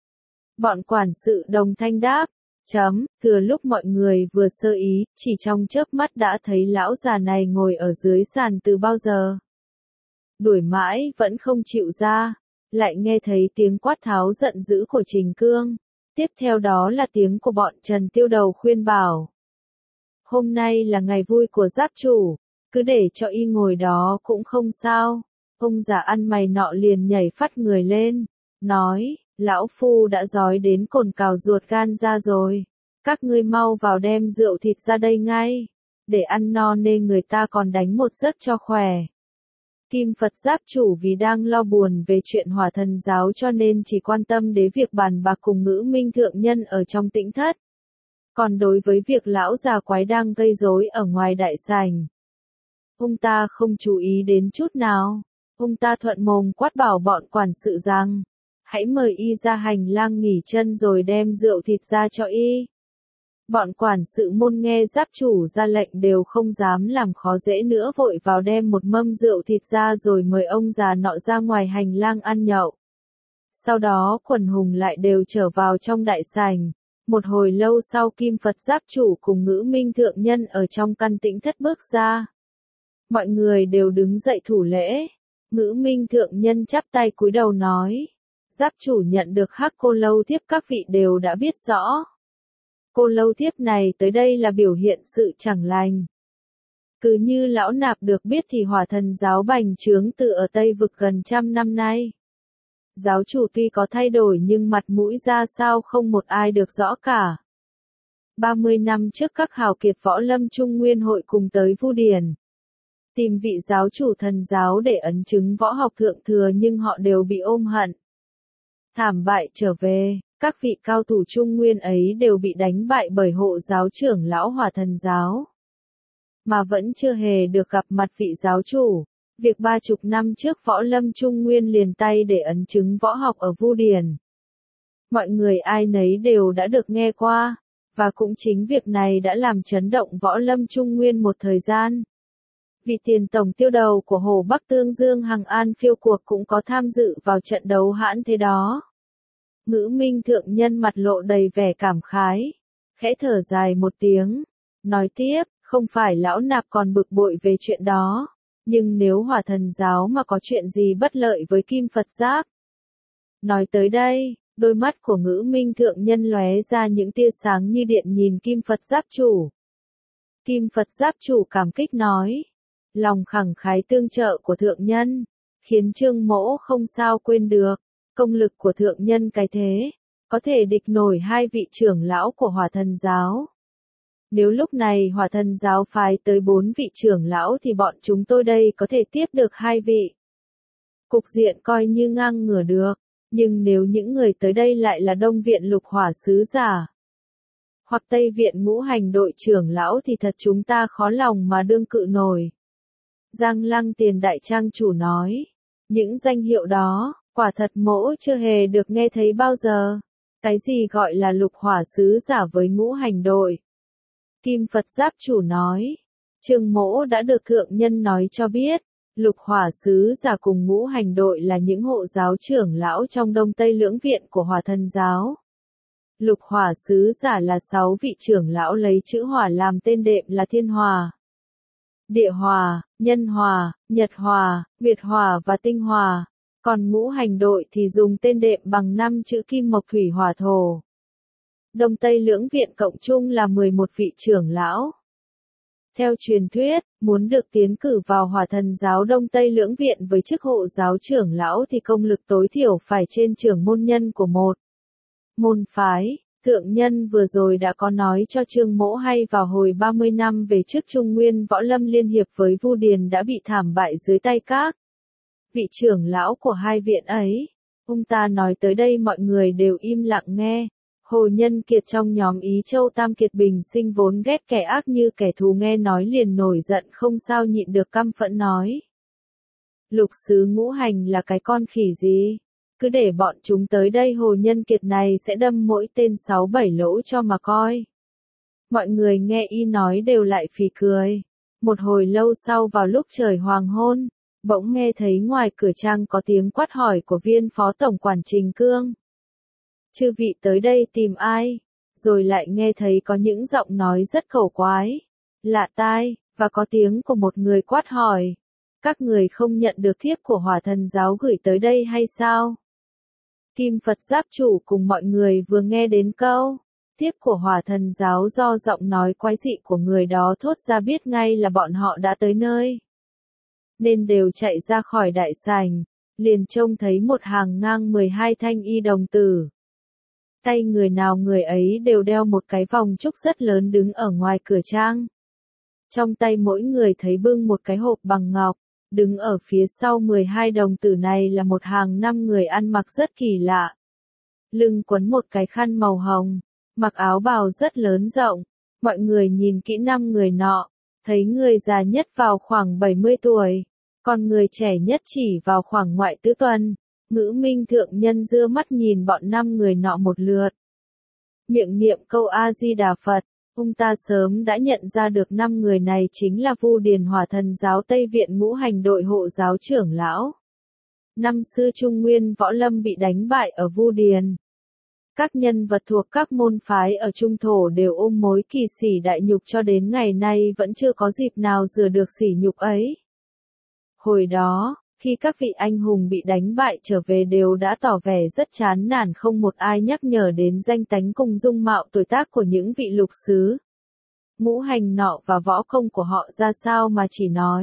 Bọn quản sự đồng thanh đáp, thừa lúc mọi người vừa sơ ý, chỉ trong chớp mắt đã thấy lão già này ngồi ở dưới sàn từ bao giờ. Đuổi mãi vẫn không chịu ra, lại nghe thấy tiếng quát tháo giận dữ của Trình Cương. Tiếp theo đó là tiếng của bọn Trần Tiêu Đầu khuyên bảo. Hôm nay là ngày vui của Giáp Chủ, cứ để cho y ngồi đó cũng không sao. Ông già ăn mày nọ liền nhảy phát người lên, nói, lão phu đã đói đến cồn cào ruột gan ra rồi. Các ngươi mau vào đem rượu thịt ra đây ngay, để ăn no nên người ta còn đánh một giấc cho khỏe. Kim Phật Giáp Chủ vì đang lo buồn về chuyện Hỏa Thần Giáo cho nên chỉ quan tâm đến việc bàn bạc cùng Ngữ Minh Thượng Nhân ở trong tĩnh thất. Còn đối với việc lão già quái đang gây rối ở ngoài đại sảnh, ông ta không chú ý đến chút nào. Ông ta thuận mồm quát bảo bọn quản sự rằng, hãy mời y ra hành lang nghỉ chân rồi đem rượu thịt ra cho y. Bọn quản sự môn nghe Giáp Chủ ra lệnh đều không dám làm khó dễ nữa, vội vào đem một mâm rượu thịt ra rồi mời ông già nọ ra ngoài hành lang ăn nhậu. Sau đó quần hùng lại đều trở vào trong đại sảnh. Một hồi lâu sau Kim Phật Giáp Chủ cùng Ngữ Minh Thượng Nhân ở trong căn tĩnh thất bước ra. Mọi người đều đứng dậy thủ lễ. Ngữ Minh Thượng Nhân chắp tay cúi đầu nói, Giáp Chủ nhận được hắc cô lâu thiếp các vị đều đã biết rõ. Cô lâu thiếp này tới đây là biểu hiện sự chẳng lành. Cứ như lão nạp được biết thì Hỏa Thần Giáo bành trướng từ ở Tây Vực gần 100 năm nay. Giáo chủ tuy có thay đổi nhưng mặt mũi ra sao không một ai được rõ cả. 30 năm trước các hào kiệt võ lâm Trung Nguyên hội cùng tới Vu Điền, tìm vị giáo chủ thần giáo để ấn chứng võ học thượng thừa nhưng họ đều bị ôm hận. Thảm bại trở về, các vị cao thủ Trung Nguyên ấy đều bị đánh bại bởi hộ giáo trưởng lão Hỏa Thần Giáo. mà vẫn chưa hề được gặp mặt vị giáo chủ. Việc 30 năm trước Võ Lâm Trung Nguyên liền tay để ấn chứng võ học ở Vu Điền. Mọi người ai nấy đều đã được nghe qua, và cũng chính việc này đã làm chấn động Võ Lâm Trung Nguyên một thời gian. Vị tiền tổng tiêu đầu của Hồ Bắc Tương Dương Hằng An phiêu cuộc cũng có tham dự vào trận đấu hãn thế đó. Ngữ Minh thượng nhân mặt lộ đầy vẻ cảm khái, khẽ thở dài một tiếng, nói tiếp, không phải lão nạp còn bực bội về chuyện đó, nhưng nếu Hỏa Thần giáo mà có chuyện gì bất lợi với Kim Phật Giáp. Nói tới đây, đôi mắt của Ngữ Minh thượng nhân lóe ra những tia sáng như điện nhìn Kim Phật Giáp chủ. Kim Phật Giáp chủ cảm kích nói, lòng khẳng khái tương trợ của thượng nhân, khiến Trương Mỗ không sao quên được, công lực của thượng nhân cái thế, có thể địch nổi hai vị trưởng lão của Hỏa Thần giáo. Nếu lúc này Hỏa Thần giáo phái tới 4 vị trưởng lão thì bọn chúng tôi đây có thể tiếp được 2 vị. Cục diện coi như ngang ngửa được, nhưng nếu những người tới đây lại là Đông Viện Lục Hỏa sứ giả, hoặc Tây Viện Ngũ Hành đội trưởng lão thì thật chúng ta khó lòng mà đương cự nổi. Giang Lăng Tiền Đại Trang chủ nói, những danh hiệu đó, quả thật mỗ chưa hề được nghe thấy bao giờ. Cái gì gọi là Lục Hỏa sứ giả với Ngũ Hành đội? Kim Phật Giáp chủ nói, Trương Mỗ đã được thượng nhân nói cho biết, Lục Hỏa sứ giả cùng Ngũ Hành đội là những hộ giáo trưởng lão trong Đông Tây Lưỡng Viện của Hỏa Thần giáo. Lục Hỏa sứ giả là 6 vị trưởng lão lấy chữ Hỏa làm tên đệm là Thiên Hỏa, Địa Hỏa, Nhân Hỏa, Nhật Hỏa, Nguyệt Hỏa và Tinh Hỏa. Còn Ngũ Hành đội thì dùng tên đệm bằng 5 chữ Kim Mộc Thủy Hỏa Thổ. Đông Tây Lưỡng Viện cộng chung là 11 vị trưởng lão. Theo truyền thuyết, muốn được tiến cử vào Hỏa Thần giáo Đông Tây Lưỡng Viện với chức hộ giáo trưởng lão thì công lực tối thiểu phải trên trưởng môn nhân của một môn phái. Thượng nhân vừa rồi đã có nói cho Trương Mỗ hay vào hồi 30 năm về trước Trung Nguyên Võ Lâm liên hiệp với Vu Điền đã bị thảm bại dưới tay các vị trưởng lão của hai viện ấy. Ông ta nói tới đây mọi người đều im lặng nghe. Hồ Nhân Kiệt trong nhóm Ý Châu Tam Kiệt Bình Sinh vốn ghét kẻ ác như kẻ thù nghe nói liền nổi giận không sao nhịn được căm phẫn nói. Lục sứ Ngũ Hành là cái con khỉ gì? Cứ để bọn chúng tới đây Hồ Nhân Kiệt này sẽ đâm mỗi tên 6-7 lỗ cho mà coi. Mọi người nghe y nói đều lại phì cười. Một hồi lâu sau vào lúc trời hoàng hôn, bỗng nghe thấy ngoài cửa trang có tiếng quát hỏi của Viên phó tổng quản Trình Cương. Chư vị tới đây tìm ai? Rồi lại nghe thấy có những giọng nói rất khẩu quái, lạ tai, và có tiếng của một người quát hỏi. Các người không nhận được thiếp của Hỏa Thần giáo gửi tới đây hay sao? Kim Phật Giáp chủ cùng mọi người vừa nghe đến câu thiếp của Hỏa Thần giáo do giọng nói quái dị của người đó thốt ra biết ngay là bọn họ đã tới nơi. Nên đều chạy ra khỏi đại sảnh, liền trông thấy một hàng ngang 12 thanh y đồng tử. Tay người nào người ấy đều đeo một cái vòng trúc rất lớn đứng ở ngoài cửa trang. Trong tay mỗi người thấy bưng một cái hộp bằng ngọc, đứng ở phía sau 12 đồng tử này là một hàng 5 người ăn mặc rất kỳ lạ. Lưng quấn một cái khăn màu hồng, mặc áo bào rất lớn rộng, mọi người nhìn kỹ 5 người nọ, thấy người già nhất vào khoảng 70 tuổi, còn người trẻ nhất chỉ vào khoảng ngoại tứ tuần. Ngữ Minh thượng nhân đưa mắt nhìn bọn 5 người nọ một lượt. Miệng niệm câu A-di-đà Phật, ông ta sớm đã nhận ra được 5 người này chính là Vu Điền Hỏa Thần giáo Tây Viện Ngũ Hành đội hộ giáo trưởng lão. Năm xưa Trung Nguyên Võ Lâm bị đánh bại ở Vu Điền. Các nhân vật thuộc các môn phái ở Trung Thổ đều ôm mối kỳ sỉ đại nhục cho đến ngày nay vẫn chưa có dịp nào rửa được sỉ nhục ấy. Hồi đó, khi các vị anh hùng bị đánh bại trở về đều đã tỏ vẻ rất chán nản không một ai nhắc nhở đến danh tánh cùng dung mạo tuổi tác của những vị lục sứ. Ngũ hành nọ và võ công của họ ra sao mà chỉ nói.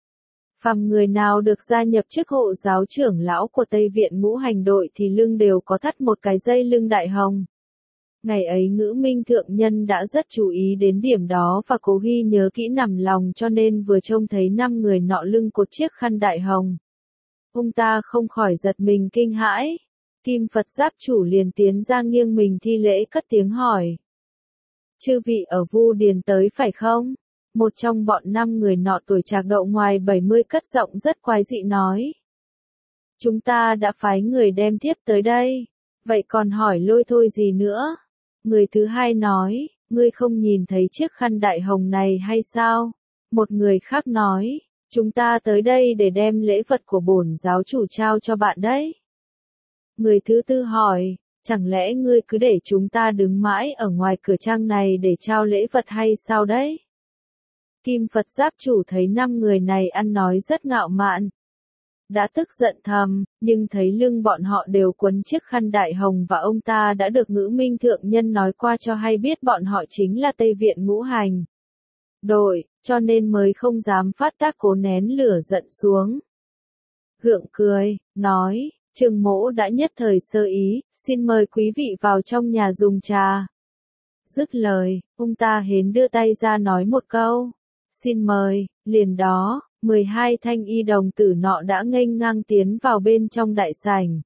Phàm người nào được gia nhập chức hộ giáo trưởng lão của Tây Viện Ngũ Hành đội thì lưng đều có thắt một cái dây lưng đại hồng. Ngày ấy Ngữ Minh thượng nhân đã rất chú ý đến điểm đó và cố ghi nhớ kỹ nằm lòng cho nên vừa trông thấy 5 người nọ lưng cột chiếc khăn đại hồng. Ông ta không khỏi giật mình kinh hãi. Kim Phật Giáp chủ liền tiến ra nghiêng mình thi lễ cất tiếng hỏi. Chư vị ở Vu Điền tới phải không? Một trong bọn 5 người nọ tuổi trạc độ ngoài 70 cất giọng rất quái dị nói. Chúng ta đã phái người đem thiếp tới đây, vậy còn hỏi lôi thôi gì nữa? Người thứ hai nói, ngươi không nhìn thấy chiếc khăn đại hồng này hay sao? Một người khác nói, chúng ta tới đây để đem lễ vật của bổn giáo chủ trao cho bạn đấy. Người thứ tư hỏi, chẳng lẽ ngươi cứ để chúng ta đứng mãi ở ngoài cửa trang này để trao lễ vật hay sao đấy? Kim Phật Giáp chủ thấy 5 người này ăn nói rất ngạo mạn. Đã tức giận thầm, nhưng thấy lưng bọn họ đều quấn chiếc khăn đại hồng và ông ta đã được Ngữ Minh Thượng Nhân nói qua cho hay biết bọn họ chính là Tây Viện Ngũ Hành đội, cho nên mới không dám phát tác, cố nén lửa giận xuống. Gượng cười, nói, Trương Mỗ đã nhất thời sơ ý, xin mời quý vị vào trong nhà dùng trà. Dứt lời, ông ta hến đưa tay ra nói một câu, xin mời, liền đó, 12 thanh y đồng tử nọ đã nghênh ngang tiến vào bên trong đại sảnh.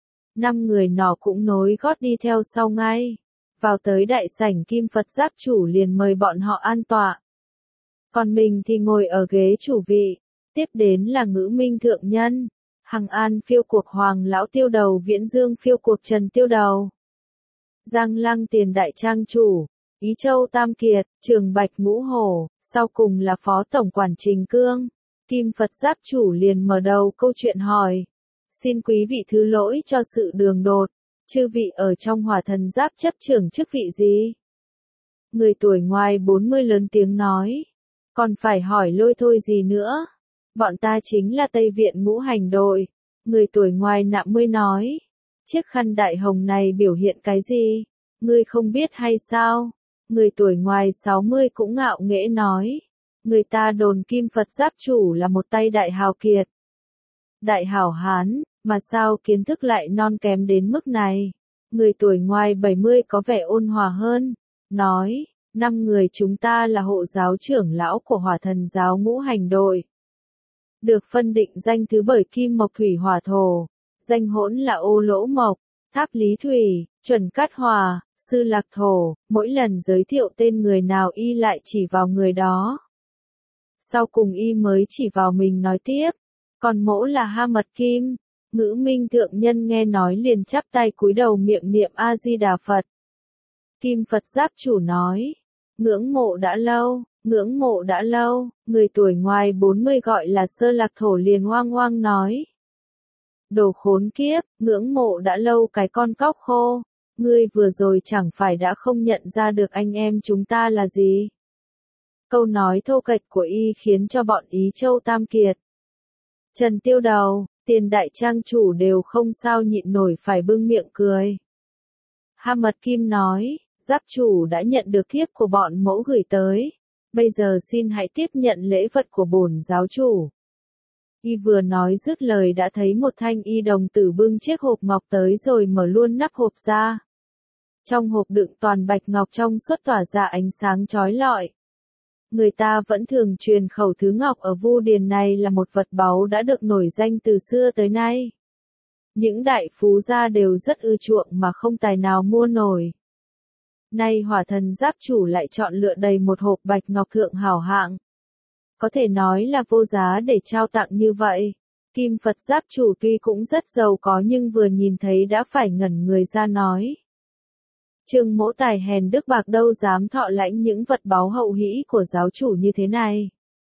5 người nọ cũng nối gót đi theo sau ngay. Vào tới đại sảnh, Kim Phật Giáp chủ liền mời bọn họ an tọa. Còn mình thì ngồi ở ghế chủ vị. Tiếp đến là Ngữ Minh Thượng Nhân, Hằng An phiêu cuộc Hoàng Lão Tiêu Đầu, Viễn Dương phiêu cuộc Trần Tiêu Đầu, Giang Lăng Tiền Đại Trang Chủ, Ý Châu Tam Kiệt, Trường Bạch Ngũ Hổ, sau cùng là Phó Tổng Quản Trình Cương. Kim Phật Giáp chủ liền mở đầu câu chuyện hỏi. Xin quý vị thứ lỗi cho sự đường đột, chư vị ở trong Hỏa Thần Giáp chấp trưởng chức vị gì? Người tuổi ngoài 40 lớn tiếng nói. Còn phải hỏi lôi thôi gì nữa? Bọn ta chính là Tây Viện Ngũ Hành đội. Người tuổi ngoài 50 nói. Chiếc khăn đại hồng này biểu hiện cái gì? Ngươi không biết hay sao? Người tuổi ngoài 60 cũng ngạo nghễ nói. Người ta đồn Kim Phật Giáp chủ là một tay đại hào kiệt. Đại hảo hán, mà sao kiến thức lại non kém đến mức này? Người tuổi ngoài 70 có vẻ ôn hòa hơn. Nói, 5 người chúng ta là hộ giáo trưởng lão của Hỏa Thần giáo Ngũ Hành đội. Được phân định danh thứ bởi Kim Mộc Thủy Hỏa Thổ. Danh hỗn là Ô Lỗ Mộc, Tháp Lý Thủy, Chuẩn Cát Hỏa, Sư Lạc Thổ. Mỗi lần giới thiệu tên người nào y lại chỉ vào người đó. Sau cùng y mới chỉ vào mình nói tiếp. Còn mỗ là Ha Mật Kim. Ngữ Minh Thượng Nhân nghe nói liền chắp tay cúi đầu miệng niệm A-di-đà Phật. Kim Phật Giáp chủ nói. Ngưỡng mộ đã lâu, ngưỡng mộ đã lâu. Người tuổi ngoài 40 gọi là Sơ Lạc Thổ liền oang oang nói. Đồ khốn kiếp, ngưỡng mộ đã lâu cái con cóc khô. Ngươi vừa rồi chẳng phải đã không nhận ra được anh em chúng ta là gì? Câu nói thô kệch của y khiến cho bọn Ý Châu Tam Kiệt, Trần Tiêu Đầu, Tiền Đại Trang chủ đều không sao nhịn nổi phải bưng miệng cười. Ha Mật Kim nói, Giáp chủ đã nhận được thiếp của bọn mẫu gửi tới. Bây giờ xin hãy tiếp nhận lễ vật của bổn giáo chủ. Y vừa nói dứt lời đã thấy một thanh y đồng tử bưng chiếc hộp ngọc tới rồi mở luôn nắp hộp ra. Trong hộp đựng toàn bạch ngọc trong suốt tỏa ra ánh sáng chói lọi. Người ta vẫn thường truyền khẩu thứ ngọc ở Vu Điền này là một vật báu đã được nổi danh từ xưa tới nay. Những đại phú gia đều rất ưa chuộng mà không tài nào mua nổi. Nay Hỏa Thần Giáp chủ lại chọn lựa đầy một hộp bạch ngọc thượng hảo hạng. Có thể nói là vô giá để trao tặng như vậy. Kim Phật Giáp chủ tuy cũng rất giàu có nhưng vừa nhìn thấy đã phải ngẩn người ra nói. Trương mỗ tài hèn đức bạc đâu dám thọ lãnh những vật báu hậu hĩ của giáo chủ như thế này.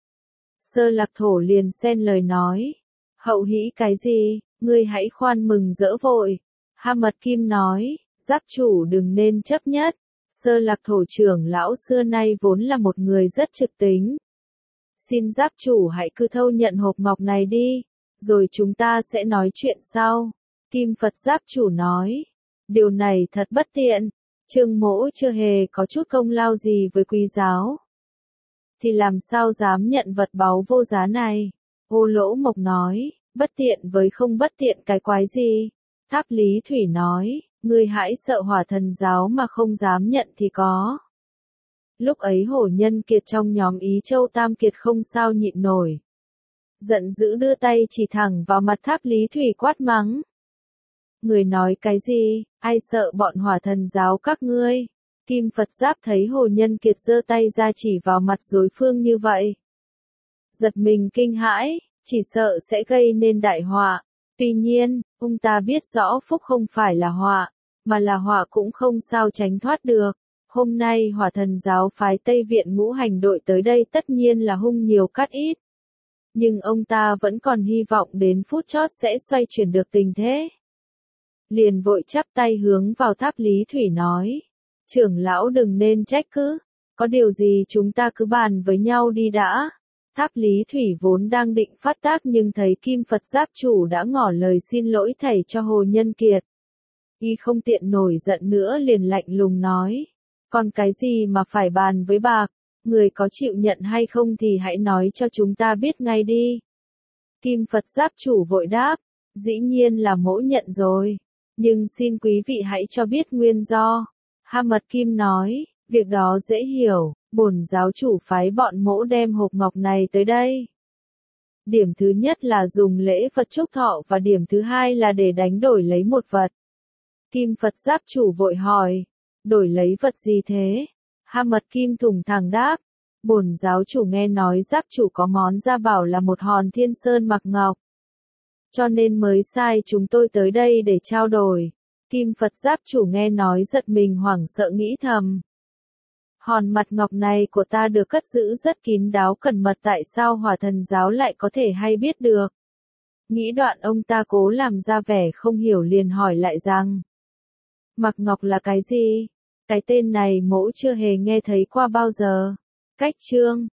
Sơ Lạc Thổ liền xen lời nói. Hậu hĩ cái gì, ngươi hãy khoan mừng rỡ vội. Ha Mật Kim nói, Giáp chủ đừng nên chấp nhất. Sơ Lạc Thổ trưởng lão xưa nay vốn là một người rất trực tính. Xin Giáp chủ hãy cứ thâu nhận hộp ngọc này đi, rồi chúng ta sẽ nói chuyện sau. Kim Phật Giáp chủ nói, điều này thật bất tiện. Trương mỗ chưa hề có chút công lao gì với quý giáo. Thì làm sao dám nhận vật báu vô giá này? Ô Lỗ Mộc nói, bất tiện với không bất tiện cái quái gì? Tháp Lý Thủy nói, ngươi hãy sợ Hỏa Thần giáo mà không dám nhận thì có. Lúc ấy Hổ Nhân Kiệt trong nhóm Ý Châu Tam Kiệt không sao nhịn nổi. Giận dữ đưa tay chỉ thẳng vào mặt Tháp Lý Thủy quát mắng. Người nói cái gì, ai sợ bọn Hỏa Thần giáo các ngươi? Kim Phật Giáp thấy Hồ Nhân Kiệt giơ tay ra chỉ vào mặt đối phương như vậy. Giật mình kinh hãi, chỉ sợ sẽ gây nên đại họa. Tuy nhiên, ông ta biết rõ phúc không phải là họa, mà là họa cũng không sao tránh thoát được. Hôm nay Hỏa Thần giáo phái Tây Viện ngũ hành đội tới đây tất nhiên là hung nhiều cát ít. Nhưng ông ta vẫn còn hy vọng đến phút chót sẽ xoay chuyển được tình thế. Liền vội chắp tay hướng vào Tháp Lý Thủy nói. Trưởng lão đừng nên trách cứ, có điều gì chúng ta cứ bàn với nhau đi đã. Tháp Lý Thủy vốn đang định phát tác nhưng thấy Kim Phật Giáp chủ đã ngỏ lời xin lỗi thầy cho Hồ Nhân Kiệt. Y không tiện nổi giận nữa liền lạnh lùng nói. Còn cái gì mà phải bàn với bạc, người có chịu nhận hay không thì hãy nói cho chúng ta biết ngay đi. Kim Phật Giáp chủ vội đáp, dĩ nhiên là mỗ nhận rồi, nhưng xin quý vị hãy cho biết nguyên do. Ha Mật Kim nói, việc đó dễ hiểu, bổn giáo chủ phái bọn mỗ đem hộp ngọc này tới đây. Điểm thứ nhất là dùng lễ vật chúc thọ và điểm thứ hai là để đánh đổi lấy một vật. Kim Phật Giáp chủ vội hỏi, đổi lấy vật gì thế? Ha Mật Kim thủng thẳng đáp, bổn giáo chủ nghe nói Giáp chủ có món gia bảo là một hòn thiên sơn mặc ngọc. Cho nên mới sai chúng tôi tới đây để trao đổi. Kim Phật Giáp chủ nghe nói giật mình hoảng sợ nghĩ thầm. Hòn mặt ngọc này của ta được cất giữ rất kín đáo cẩn mật, tại sao Hỏa Thần giáo lại có thể hay biết được? Nghĩ đoạn ông ta cố làm ra vẻ không hiểu liền hỏi lại rằng. Mặc ngọc là cái gì? Cái tên này mỗ chưa hề nghe thấy qua bao giờ. Cách chương